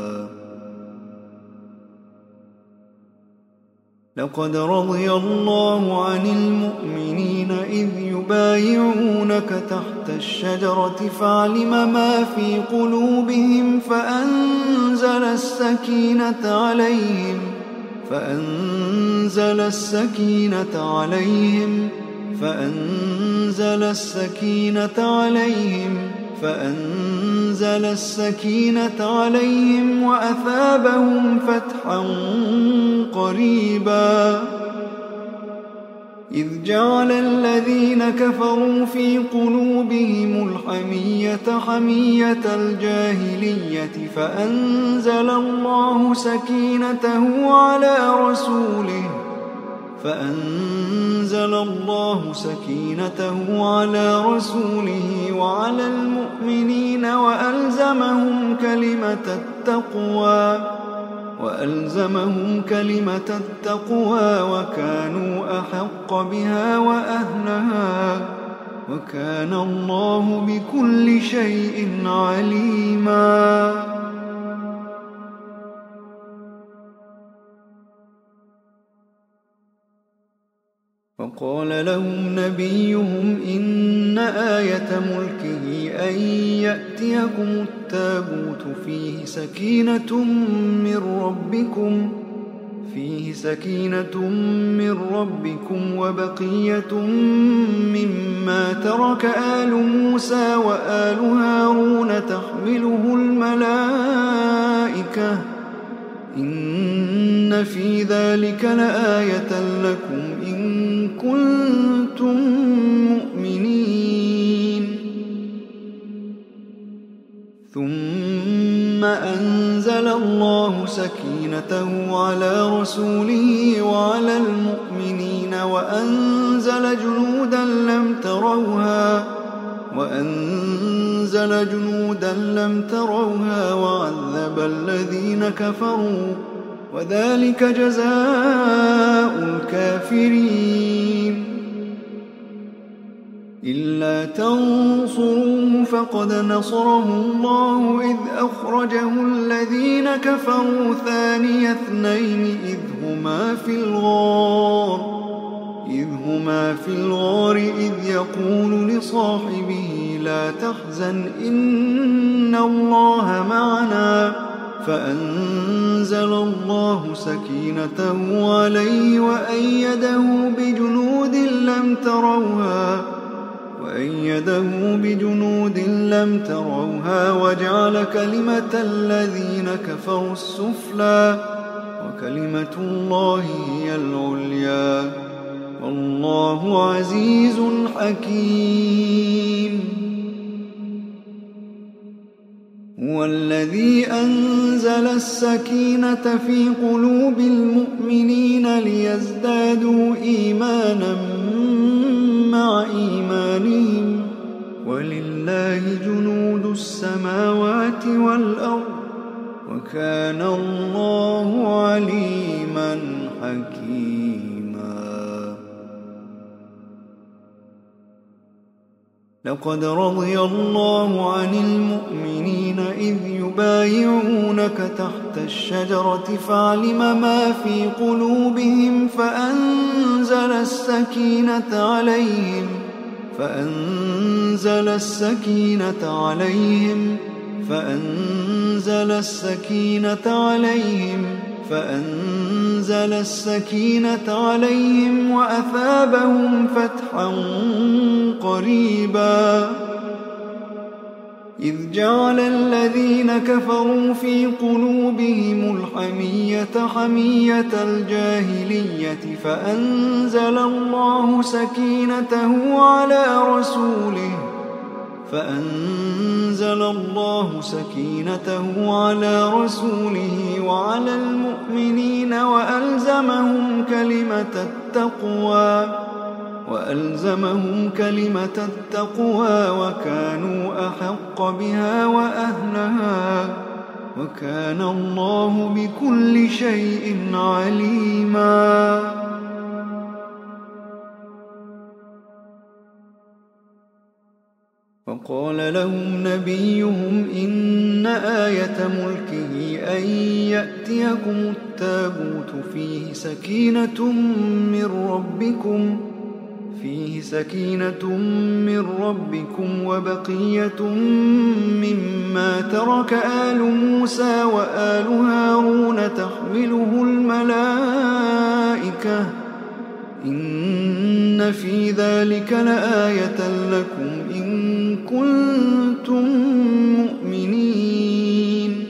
لقد رضي الله عن المؤمنين إذ يبايعونك تحت الشجرة فعلم ما في قلوبهم فأنزل السكينة عليهم فأنزل السكينة عليهم فأنزل السكينة عليهم فأنزل السكينة عليهم وأثابهم فتحا قريبا. إذ جعل الذين كفروا في قلوبهم الحمية حمية الجاهلية فأنزل الله سكينته على رسوله فأنزل الله سكينته على رسوله وعلى المؤمنين وألزمهم كلمة التقوى وألزمهم كلمة التقوى وكانوا أحق بها وأهلها وكان الله بكل شيء عليما. وقال لهم نبيهم إن آية ملكه أن يأتيكم التابوت فيه سكينة من ربكم فيه سكينة من ربكم وبقية مما ترك آل موسى وآل هارون تحمله الملائكة إن في ذلك لآية لكم إن كنتم مؤمنين. ثم أنزل الله سكينته على رسوله وعلى المؤمنين وأنزل جنودا لم تروها وأنزل جنودا لم تروها وعذب الذين كفروا وذلك جزاء الكافرين. إلا تنصروه فقد نصره الله إذ أخرجه الذين كفروا ثاني اثنين إذ هما في الغار إذ هما في الغار إذ يقول لصاحبه لا تحزن إن الله معنا فأنزل الله سكينته عليه وأيده بجنود لم تروها وأيده بجنود لم تروها وجعل كلمة الذين كفروا السفلى وكلمة الله هي العليا والله عزيز حكيم. هو الذي أنزل السكينة في قلوب المؤمنين ليزدادوا إيمانا مع إيمانهم ولله جنود السماوات والأرض وكان الله عليما حكيما. لقد رضي الله عن المؤمنين إذ يبايعونك تحت الشجرة فعلم ما في قلوبهم فأنزل السكينة عليهم فأنزل السكينة عليهم فأنزل السكينة عليهم فأنزل السكينة عليهم وأثابهم فتحا قريبا إذ جعل الذين كفروا في قلوبهم الحمية حمية الجاهلية فأنزل الله سكينته على رسوله فأنزل الله سكينته على رسوله وعلى المؤمنين وألزمهم كلمة التقوى وألزمهم كلمة التقوى وكانوا أحق بها وأهلها وكان الله بكل شيء عليما وقال لهم نبيهم إن آية ملكه أن يأتيكم التابوت فيه سكينة من ربكم فيه سكينة من ربكم وبقية مما ترك آل موسى وآل هارون تحمله الملائكة إن في ذلك لآية لكم إن كنتم مؤمنين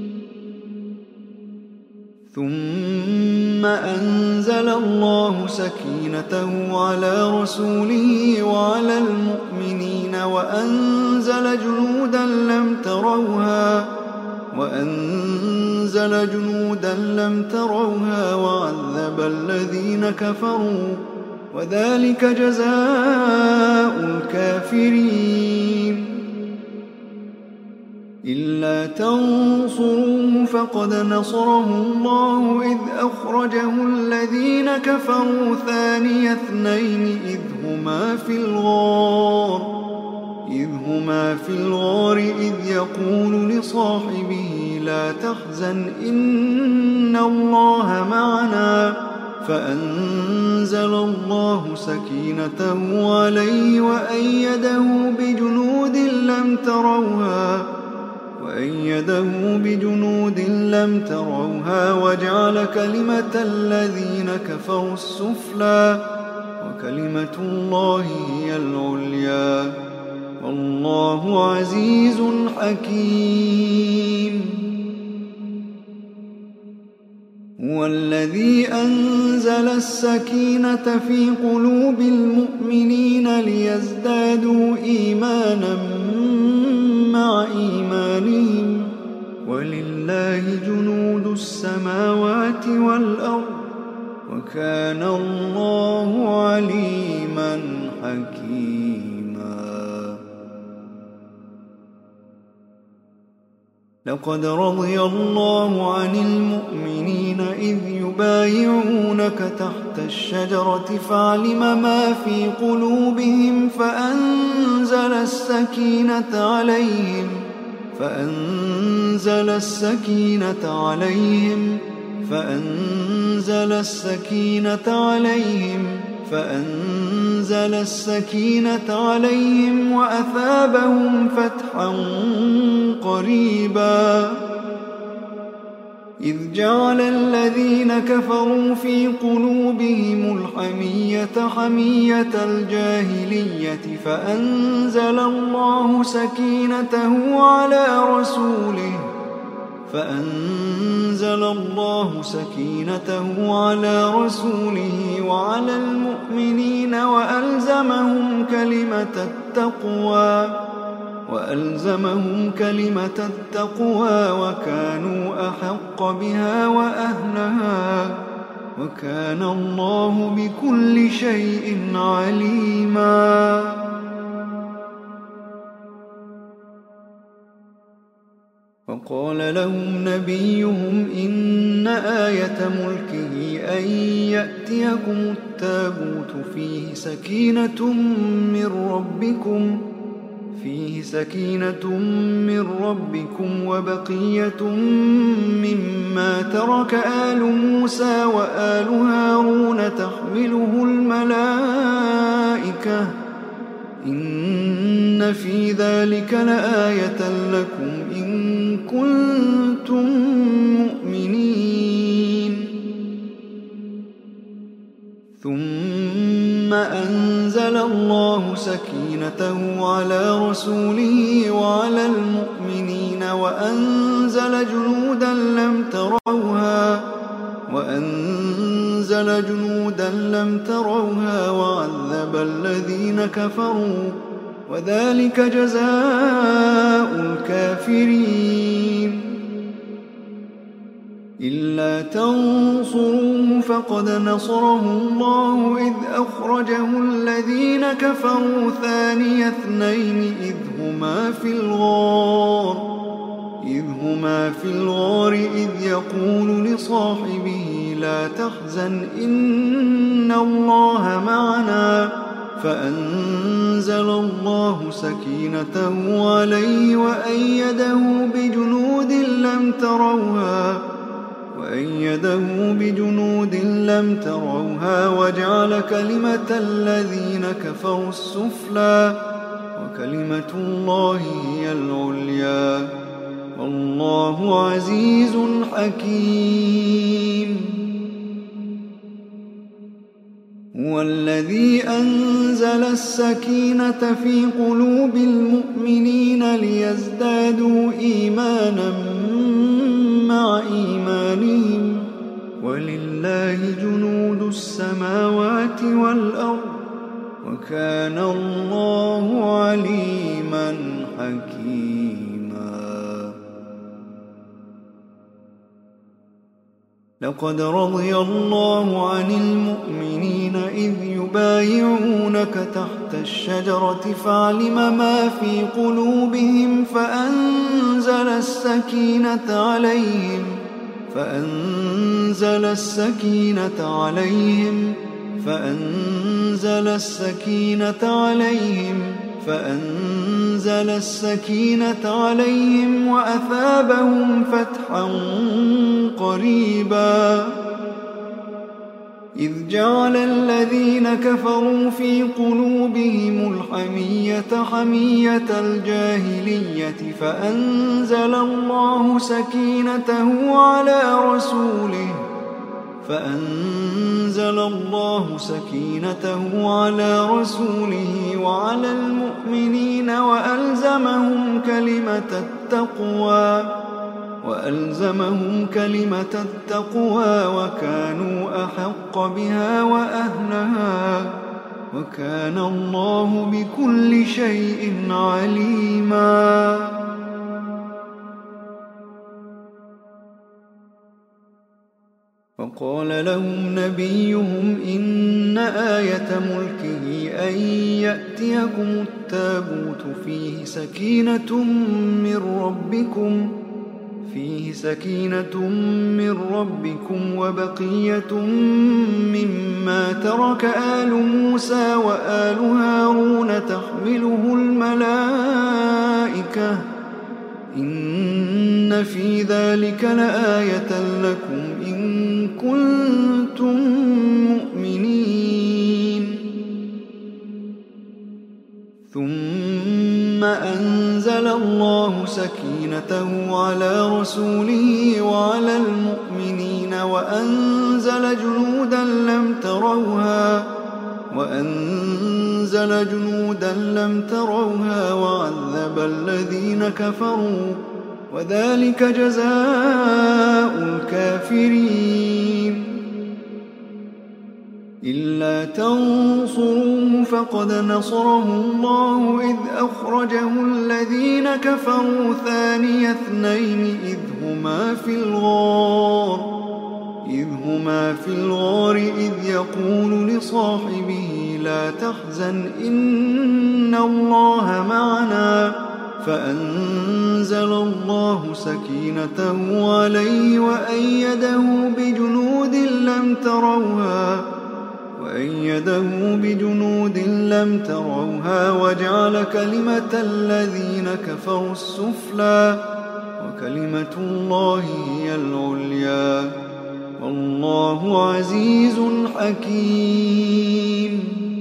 ثم أنزل الله سكينته على رسوله وعلى المؤمنين وأنزل جنودا لم تروها وأنزل جنودا لم تروها وعذب الذين كفروا وذلك جزاء الكافرين إلا تنصروه فقد نصره الله إذ أخرجه الذين كفروا ثاني اثنين إذ هما في الغار إذ هما في الغار إذ يقول لصاحبه لا تحزن إن الله معنا فأنزل الله سكينته عليه وأيده بجنود لم تروها وأيده بجنود لم تروها وجعل كلمة الذين كفروا السفلى وكلمة الله هي العليا والله عزيز حكيم هو الذي أنزل السكينة في قلوب المؤمنين ليزدادوا إيمانا مع إيمانهم ولله جنود السماوات والأرض وكان الله عليما حكيما لقد رضي الله عن المؤمنين إذ يبايعونك تحت الشجرة فعلم ما في قلوبهم فأنزل السكينة عليهم فأنزل السكينة عليهم فأنزل السكينة عليهم فأنزل السكينة عليهم وأثابهم فتحا قريبا إذ جعل الذين كفروا في قلوبهم الحمية حمية الجاهلية فأنزل الله سكينته على رسوله فأنزل الله سكينته على رسوله وعلى المؤمنين وألزمهم كلمة التقوى وألزمهم كلمة التقوى وكانوا أحق بها وأهلها وكان الله بكل شيء عليما وقال لهم نبيهم إن آية ملكه أن يأتيكم التابوت فيه سكينة من ربكم فيه سكينة من ربكم وبقية مما ترك آل موسى وآل هارون تحمله الملائكة إن في ذلك لآية لكم إن كنتم مؤمنين ثم أنزل الله سكينته على رسوله وعلى المؤمنين وأنزل جنودا لم تروها وأنزل جنودا لم تروها وعذب الذين كفروا وذلك جزاء الكافرين. إلا تنصروه فقد نصره الله إذ أخرجه الذين كفروا ثاني اثنين إذ هما في الغار إذ هما في الغار إذ يقول لصاحبه لا تحزن إن الله معنا فأنزل الله سكينته عليه وأيده بجنود لم تروها وأيده بجنود لم تروها وجعل كلمة الذين كفروا السفلى وكلمة الله هي العليا والله عزيز حكيم. هو الذي أنزل السكينة في قلوب المؤمنين ليزدادوا إيمانا مع إيمانهم ولله جنود السماوات والأرض وكان الله عليما حكيما. لقد رضي الله عن المؤمنين إذ يبايعونك تحت الشجرة فعلم ما في قلوبهم فأنزل السكينة عليهم فأنزل السكينة عليهم فأنزل السكينة عليهم فأنزل السكينة عليهم وأثابهم فتحا قريبا. إذ جعل الذين كفروا في قلوبهم الحمية حمية الجاهلية فأنزل الله سكينته على رسوله فأنزل الله سكينته على رسوله وعلى المؤمنين وألزمهم كلمة التقوى وألزمهم كلمة التقوى وكانوا أحق بها وأهلها وكان الله بكل شيء عليما. وقال لهم نبيهم إن آية ملكه أن يأتيكم التابوت فيه سكينة من ربكم فيه سكينة من ربكم وبقية مما ترك آل موسى وآل هارون تحمله الملائكة إن في ذلك لآية لكم إن كنتم مؤمنين. ثم أنزل الله سكينته على رسوله وعلى المؤمنين وأنزل جنودا لم تروها وأنزل جنودا لم تروها وعذب الذين كفروا وذلك جزاء الكافرين. إلا تنصروه فقد نصره الله إذ أخرجه الذين كفروا ثاني اثنين إذ هما في الغار إذ هما في الغار إذ يقول لصاحبه لا تحزن إن الله معنا فأنزل الله سكينته عليه وأيده بجنود لم تروها وأيده بجنود لم تروها وجعل كلمة الذين كفروا السفلى وكلمة الله هي العليا والله عزيز حكيم.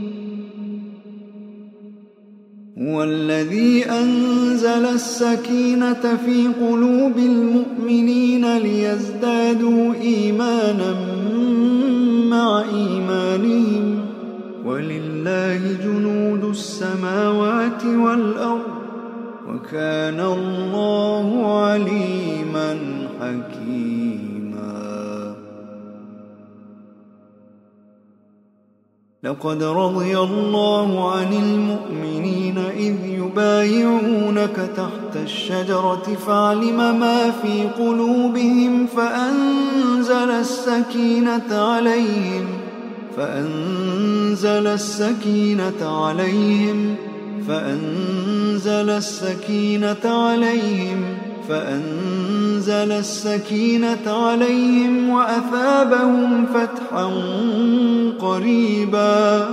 هو الذي أنزل السكينة في قلوب المؤمنين ليزدادوا إيمانا مع إيمانهم ولله جنود السماوات والأرض وكان الله عليما حكيما. لقد رضي الله عن المؤمنين إذ يبايعونك تحت الشجرة فعلم ما في قلوبهم فأنزل السكينة عليهم فأنزل السكينة عليهم فأنزل السكينة عليهم فأنزل السكينة عليهم وأثابهم فتحا قريبا.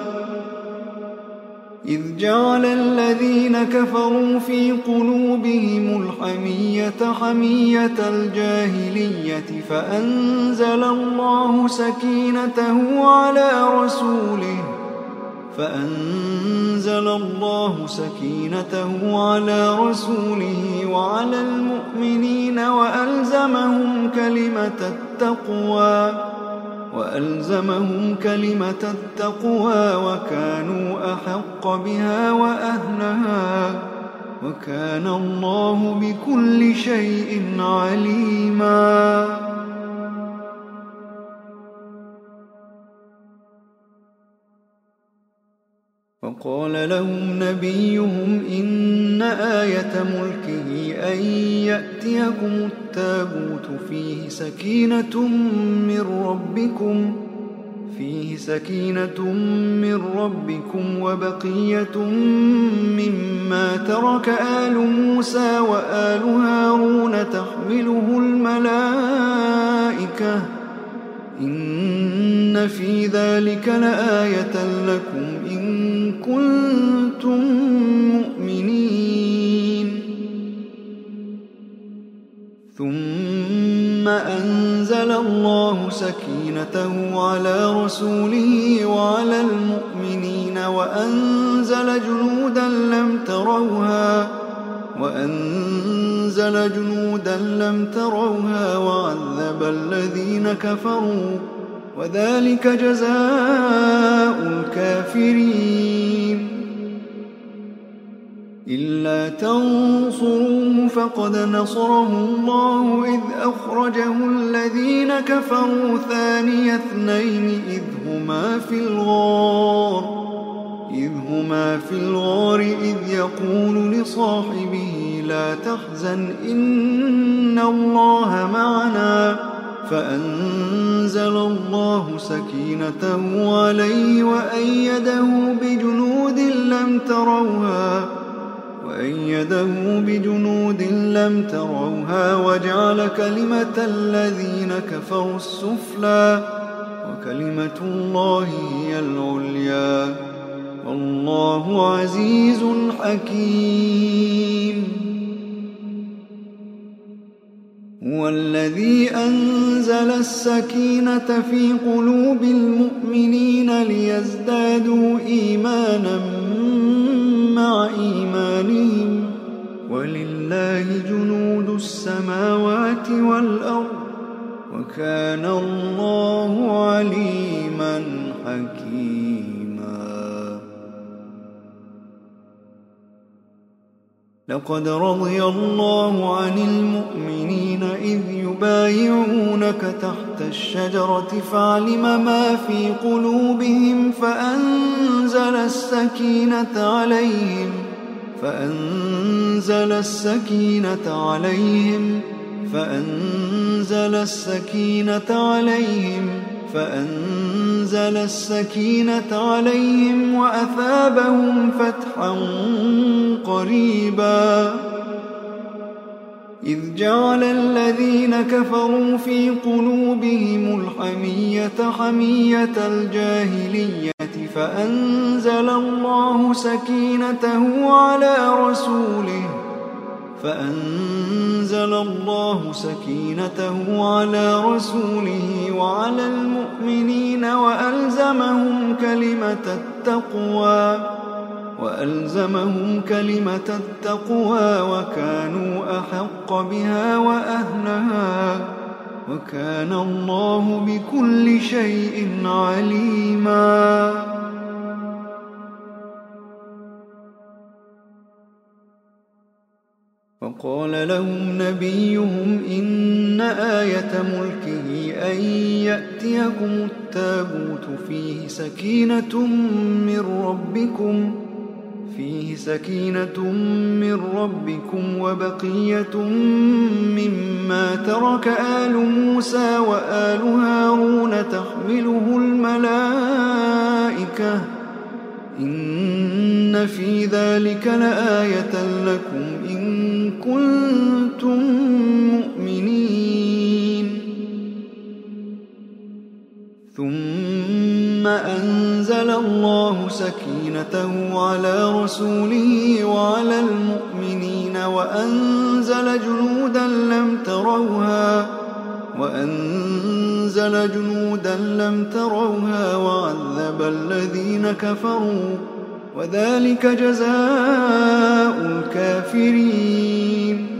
إذ جعل الذين كفروا في قلوبهم الحمية حمية الجاهلية فأنزل الله سكينته على رسوله فأنزل الله سكينته على رسوله وعلى المؤمنين وألزمهم كلمة التقوى وألزمهم كلمة التقوى وكانوا أحق بها وأهلها وكان الله بكل شيء عليما. وقال لهم نبيهم إن آية ملكه أن يأتيكم التابوت فيه سكينة من ربكم فيه سكينة من ربكم وبقية مما ترك آل موسى وآل هارون تحمله الملائكة إن في ذلك لآية لكم إن كنتم مؤمنين. ثم أنزل الله سكينته على رسوله وعلى المؤمنين وأنزل جنودا لم تروها وأنزل جنودا لم تروها وعذب الذين كفروا وذلك جزاء الكافرين. إلا تنصروه فقد نصره الله إذ أخرجه الذين كفروا ثاني اثنين إذ هما في الغار إذ هما في الغار إذ يقول لصاحبه لا تحزن إن الله معنا فأنزل الله سكينته عليه وأيده بجنود لم تروها وأيده بجنود لم تروها وجعل كلمة الذين كفروا السفلى وكلمة الله هي العليا والله عزيز حكيم. هو الذي أنزل السكينة في قلوب المؤمنين ليزدادوا إيمانا مع إيمانهم ولله جنود السماوات والأرض وكان الله عليما حكيما. لقد رضي الله عن المؤمنين إذ يبايعونك تحت الشجرة فعلم ما في قلوبهم فأنزل السكينة عليهم فأنزل السكينة عليهم فأنزل السكينة عليهم فأنزل السكينة عليهم وأثابهم فتحا قريبا. إذ جعل الذين كفروا في قلوبهم الحمية حمية الجاهلية فأنزل الله سكينته على رسوله فأنزل الله سكينته على رسوله وعلى المؤمنين وألزمهم كلمة التقوى وألزمهم كلمة التقوى وكانوا أحق بها وأهلها وكان الله بكل شيء عليما. وقال لهم نبيهم إن آية ملكه أن يأتيكم التابوت فيه سكينة من ربكم فيه سكينة من ربكم وبقية مما ترك آل موسى وآل هارون تحمله الملائكة إن في ذلك لآية لكم إن كنتم مؤمنين. ثم أنزل الله سكينته على رسوله وعلى المؤمنين وأنزل جنودا لم تروها وأنزل جنودا لم تروها وعذب الذين كفروا وذلك جزاء الكافرين.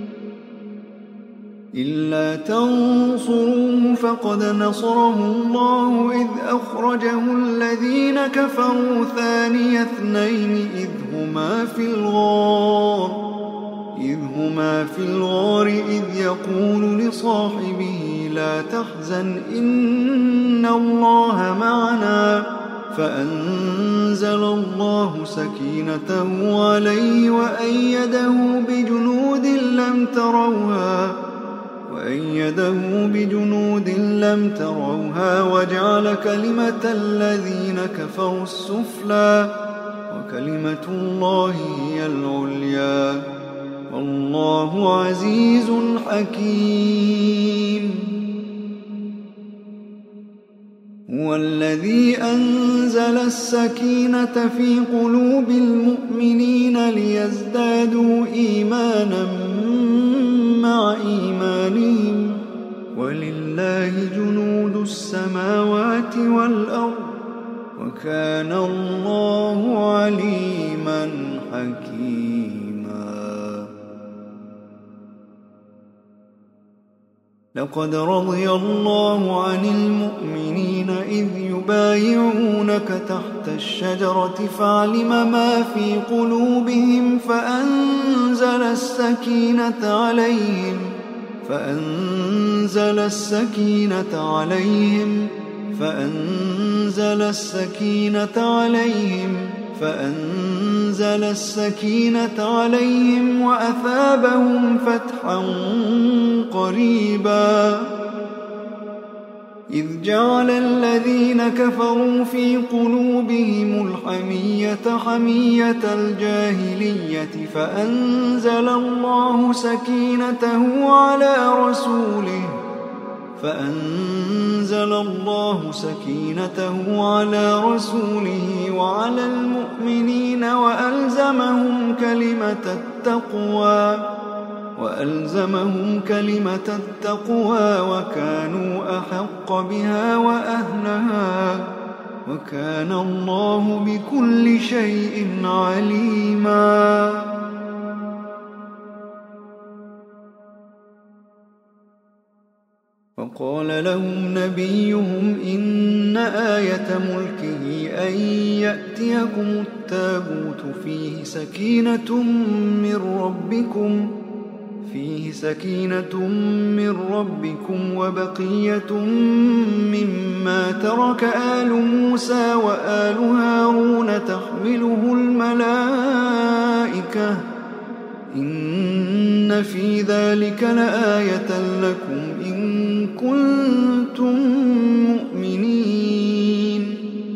إلا تنصروه فقد نصره الله إذ أخرجه الذين كفروا ثاني اثنين إذ هما في الغار إذ هما في الغار إذ يقول لصاحبه لا تحزن إن الله معنا فأنزل الله سكينته عليه وأيده بجنود لم تروها وأيده بجنود لم تروها وجعل كلمة الذين كفروا السفلى وكلمة الله هي العليا والله عزيز حكيم. هو الذي أنزل السكينة في قلوب المؤمنين ليزدادوا إيمانا مع إيمانهم ولله جنود السماوات والأرض وكان الله عليما حكيما. لقد رضي الله عن المؤمنين إذ يبايعونك تحت الشجرة فعلم ما في قلوبهم فأنزل السكينة عليهم فأنزل السكينة عليهم فأنزل السكينة عليهم فأنزل السكينة عليهم وأثابهم فتحا قريبا. إذ جعل الذين كفروا في قلوبهم الحمية حمية الجاهلية فأنزل الله سكينته على رسوله فأنزل الله سكينته على رسوله وعلى المؤمنين وألزمهم كلمة التقوى وألزمهم كلمة التقوى وكانوا أحق بها وأهلها وكان الله بكل شيء عليما. وقال لهم نبيهم إن آية ملكه أن يأتيكم التابوت فيه سكينة من ربكم فيه سكينة من ربكم وبقية مما ترك آل موسى وآل هارون تحمله الملائكة إن في ذلك لآية لكم إن كنتم مؤمنين.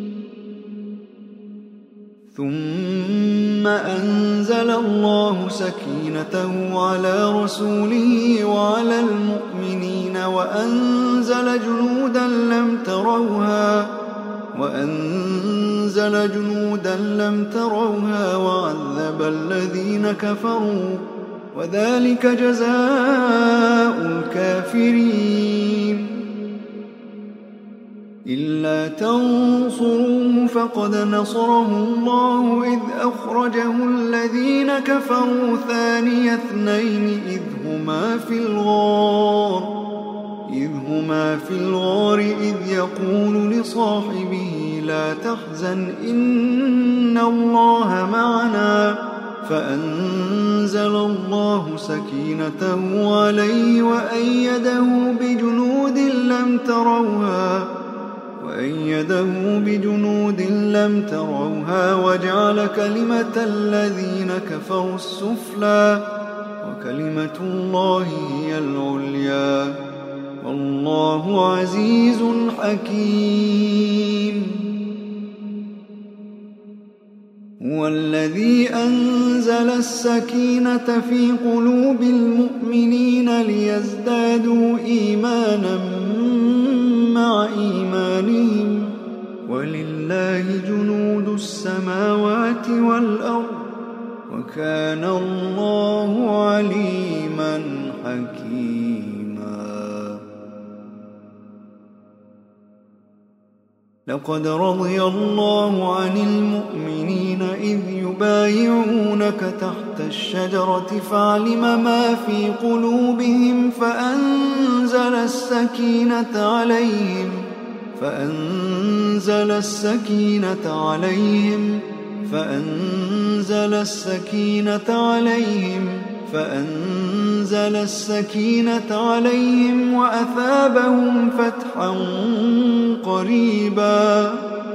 ثم أنزل الله سكينته على رسوله وعلى المؤمنين وأنزل جنودا لم تروها وأنزل جنودا لم تروها وعذب الذين كفروا وذلك جزاء الكافرين. إلا تنصروه فقد نصره الله إذ أخرجه الذين كفروا ثاني اثنين إذ هما في الغار إذ هما في الغار إذ يقول لصاحبه لا تحزن إن الله معنا فأنزل الله سكينته عليه وأيده بجنود لم تروها وأيده بجنود لم تروها وجعل كلمة الذين كفروا السفلى وكلمة الله هي العليا والله عزيز حكيم. هو الذي أنزل السكينة في قلوب المؤمنين ليزدادوا إيمانا مع إيمانهم ولله جنود السماوات والأرض وكان الله عليما حكيما. لقد رضي الله عن المؤمنين إذ يبايعونك تحت الشجرة فعلم ما في قلوبهم فأنزل السكينة عليهم فأنزل السكينة عليهم فأنزل السكينة عليهم فأنزل السكينة عليهم وأثابهم فتحا قريبا.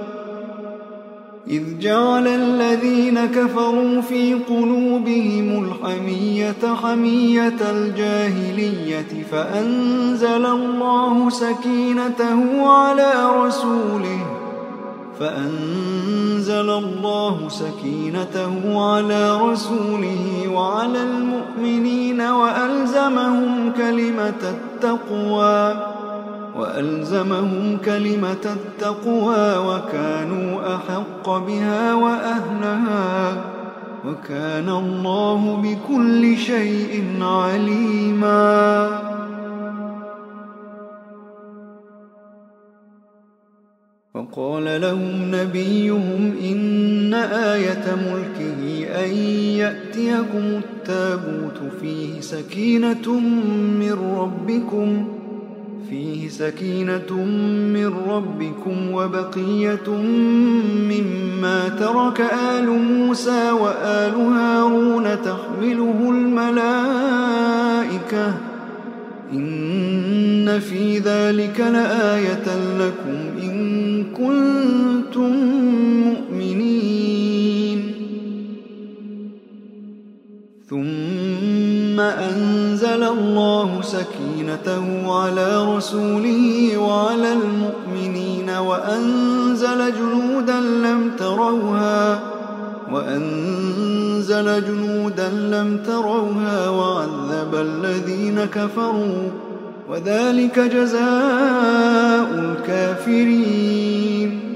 إذ جعل الذين كفروا في قلوبهم الحمية حمية الجاهلية فأنزل الله سكينته على رسوله فأنزل الله سكينته على رسوله وعلى المؤمنين وألزمهم كلمة التقوى وألزمهم كلمة التقوى وكانوا أحق بها وأهلها وكان الله بكل شيء عليما. وقال لهم نبيهم إن آية ملكه أن يأتيكم التابوت فيه سكينة من ربكم فيه سكينة من ربكم وبقية مما ترك آل موسى وآل هارون تحمله الملائكة إن في ذلك لآية لكم إن كنتم مؤمنين. ثم أنزل الله سكينته على رسوله وعلى المؤمنين وأنزل جنودا لم تروها وأنزل جنودا لم تروها وعذب الذين كفروا وذلك جزاء الكافرين.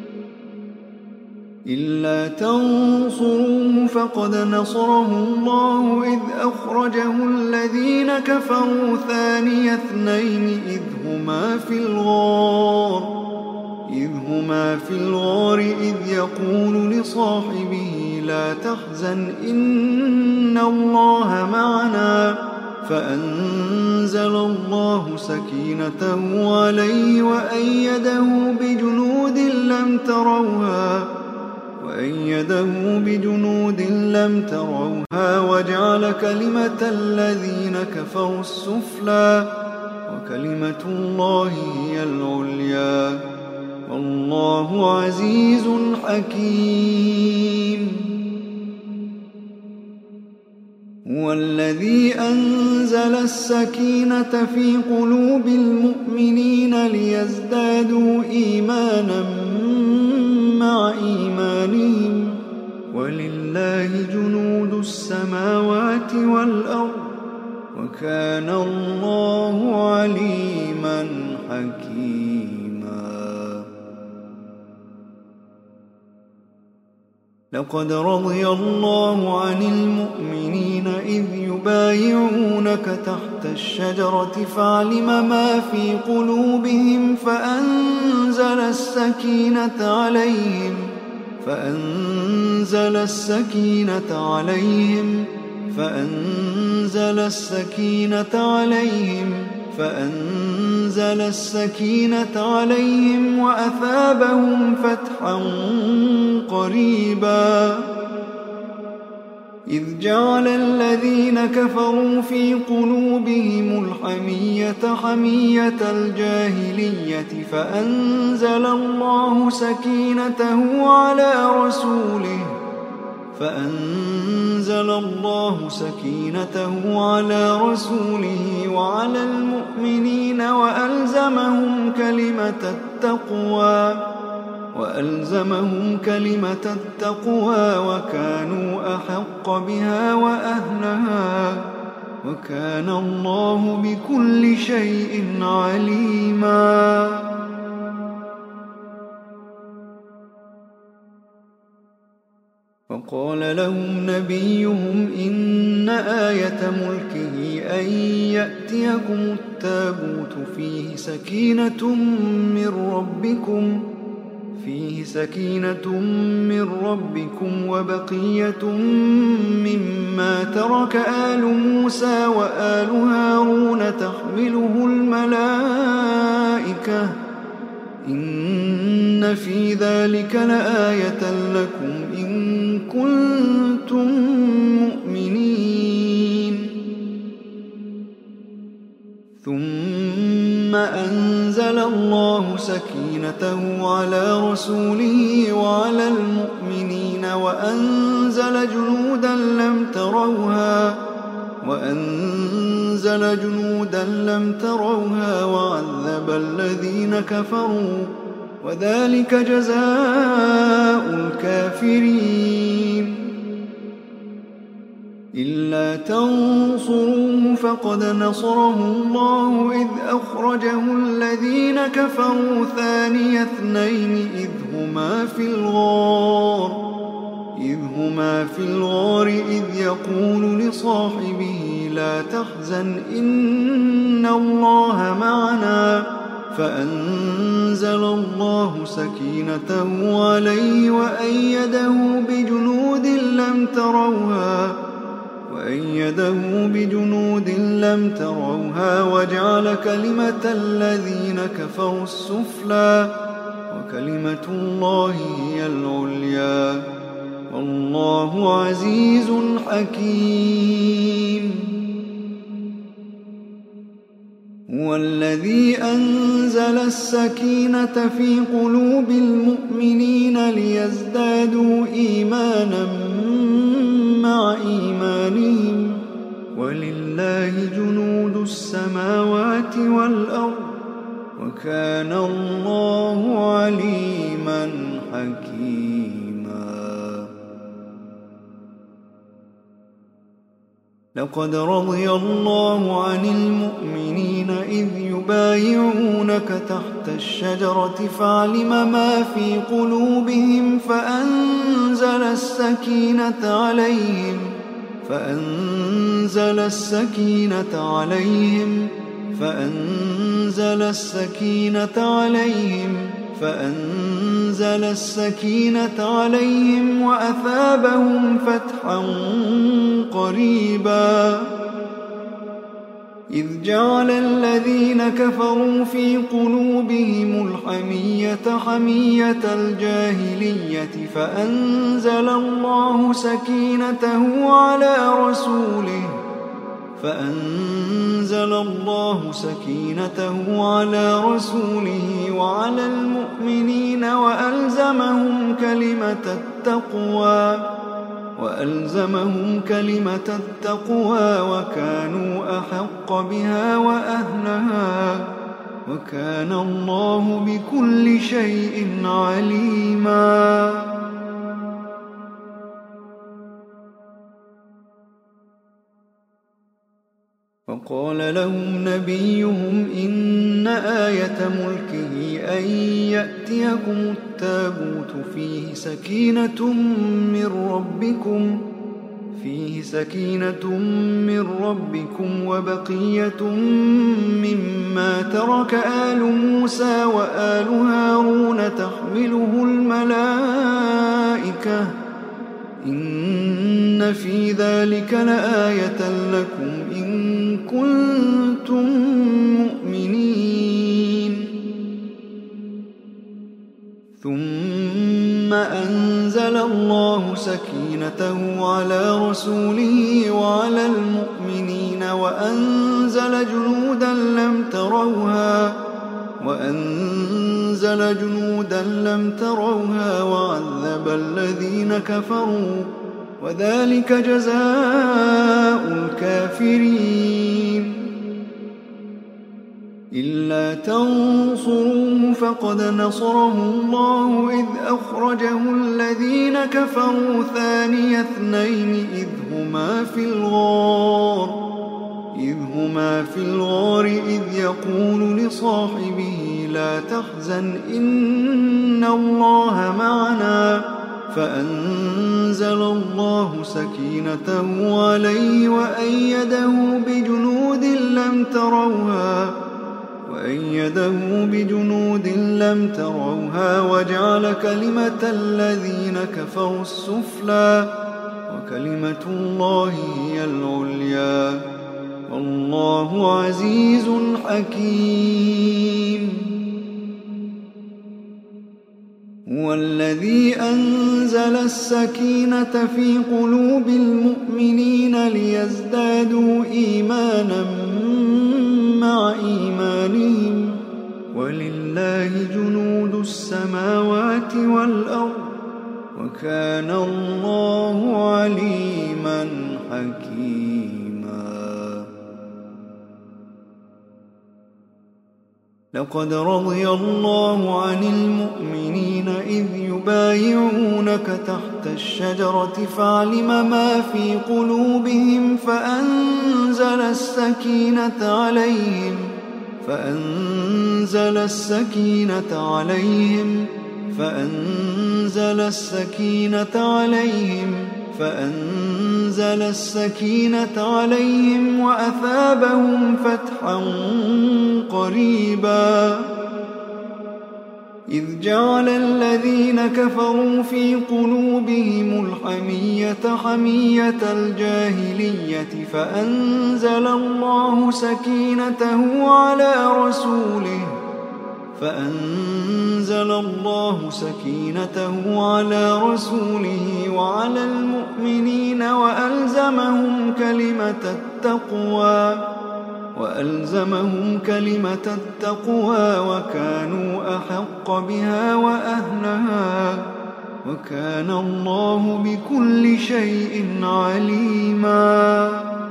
إلا تنصروه فقد نصره الله إذ أخرجه الذين كفروا ثاني اثنين إذ هما في الغار إذ هما في الغار إذ يقول لصاحبه لا تحزن إن الله معنا فأنزل الله سكينته عليه وأيده بجنود لم تروها وأيده بجنود لم تروها وجعل كلمة الذين كفروا السفلى وكلمة الله هي العليا والله عزيز حكيم. هو الذي أنزل السكينة في قلوب المؤمنين ليزدادوا إيمانا مع إيمانهم ولله جنود السماوات والأرض وكان الله عليما حكيما. لقد رضي الله عن المؤمنين إذ يبايعونك تحت الشجرة فعلم ما في قلوبهم فأنزل السكينة عليهم فأنزل السكينة عليهم فأنزل السكينة عليهم فأنزل السكينة عليهم وأثابهم فتحا قريبا إذ جعل الذين كفروا في قلوبهم الحمية حمية الجاهلية فأنزل الله سكينته على رسوله فأنزل الله سكينته على رسوله وعلى المؤمنين وألزمهم كلمة التقوى وألزمهم كلمة التقوى وكانوا أحق بها وأهلها وكان الله بكل شيء عليما وقال لهم نبيهم إن آية ملكه أن يأتيكم التابوت فيه سكينة من ربكم فيه سكينة من ربكم وبقية مما ترك آل موسى وآل هارون تحمله الملائكة إن في ذلك لآية لكم إن كنتم مؤمنين ثم أنزل الله سكينته على رسوله وعلى المؤمنين وأنزل جنودا لم تروها وأنزل جنودا لم تروها وعذب الذين كفروا وذلك جزاء الكافرين إلا تنصروه فقد نصره الله إذ أخرجه الذين كفروا ثاني اثنين إذ هما في الغار إذ هما في الغار إذ يقول لصاحبه لا تحزن إن الله معنا فأنزل الله سكينته عليه وأيده بجنود لم تروها وأيده بجنود لم تروها وجعل كلمة الذين كفروا السفلى وكلمة الله هي العليا والله عزيز حكيم هو الذي أنزل السكينة في قلوب المؤمنين ليزدادوا إيمانا مع إيمانهم ولله جنود السماوات والأرض وكان الله عليما حكيما لقد رضي الله عن المؤمنين إذ يبايعونك تحت الشجرة فعلم ما في قلوبهم فأنزل السكينة عليهم فأنزل السكينة عليهم فأنزل السكينة عليهم فأنزل السكينة عليهم وأثابهم فتحا قريبا إذ جعل الذين كفروا في قلوبهم الحمية حمية الجاهلية فأنزل الله سكينته على رسوله فأنزل الله سكينته على رسوله وعلى المؤمنين وألزمهم كلمة التقوى وألزمهم كلمة التقوى وكانوا أحق بها وأهلها وكان الله بكل شيء عليما وقال لهم نبيهم إن آية ملكه أن يأتيكم التابوت فيه سكينة من ربكم فيه سكينة من ربكم وبقية مما ترك آل موسى وآل هارون تحمله الملائكة إن إن في ذلك لآية لكم إن كنتم مؤمنين. ثم أنزل الله سكينته على رسوله وعلى المؤمنين وأنزل جنودا لم تروها وأنزل جنودا لم تروها وعذب الذين كفروا وذلك جزاء الكافرين. إلا تنصروه فقد نصره الله إذ أخرجه الذين كفروا ثاني اثنين إذ هما في الغار إذ هما في الغار إذ يقول لصاحبه لا تحزن إن الله معنا فأنزل الله سكينته عليه وأيده بجنود لم تروها وأيده بجنود لم تروها وجعل كلمة الذين كفروا السفلى وكلمة الله هي العليا والله عزيز حكيم. هو الذي أنزل السكينة في قلوب المؤمنين ليزدادوا إيمانا مع إيمانهم ولله جنود السماوات والأرض وكان الله عليما حكيما. لقد رضي الله عن المؤمنين إذ يبايعونك تحت الشجرة فعلم ما في قلوبهم فأنزل السكينة عليهم فأنزل السكينة عليهم فأنزل السكينة عليهم فأنزل السكينة عليهم وأثابهم فتحا قريبا. إذ جعل الذين كفروا في قلوبهم الحمية حمية الجاهلية فأنزل الله سكينته على رسوله فأنزل الله سكينته على رسوله وعلى المؤمنين وألزمهم كلمة التقوى وألزمهم كلمة التقوى وكانوا أحق بها وأهلها وكان الله بكل شيء عليما.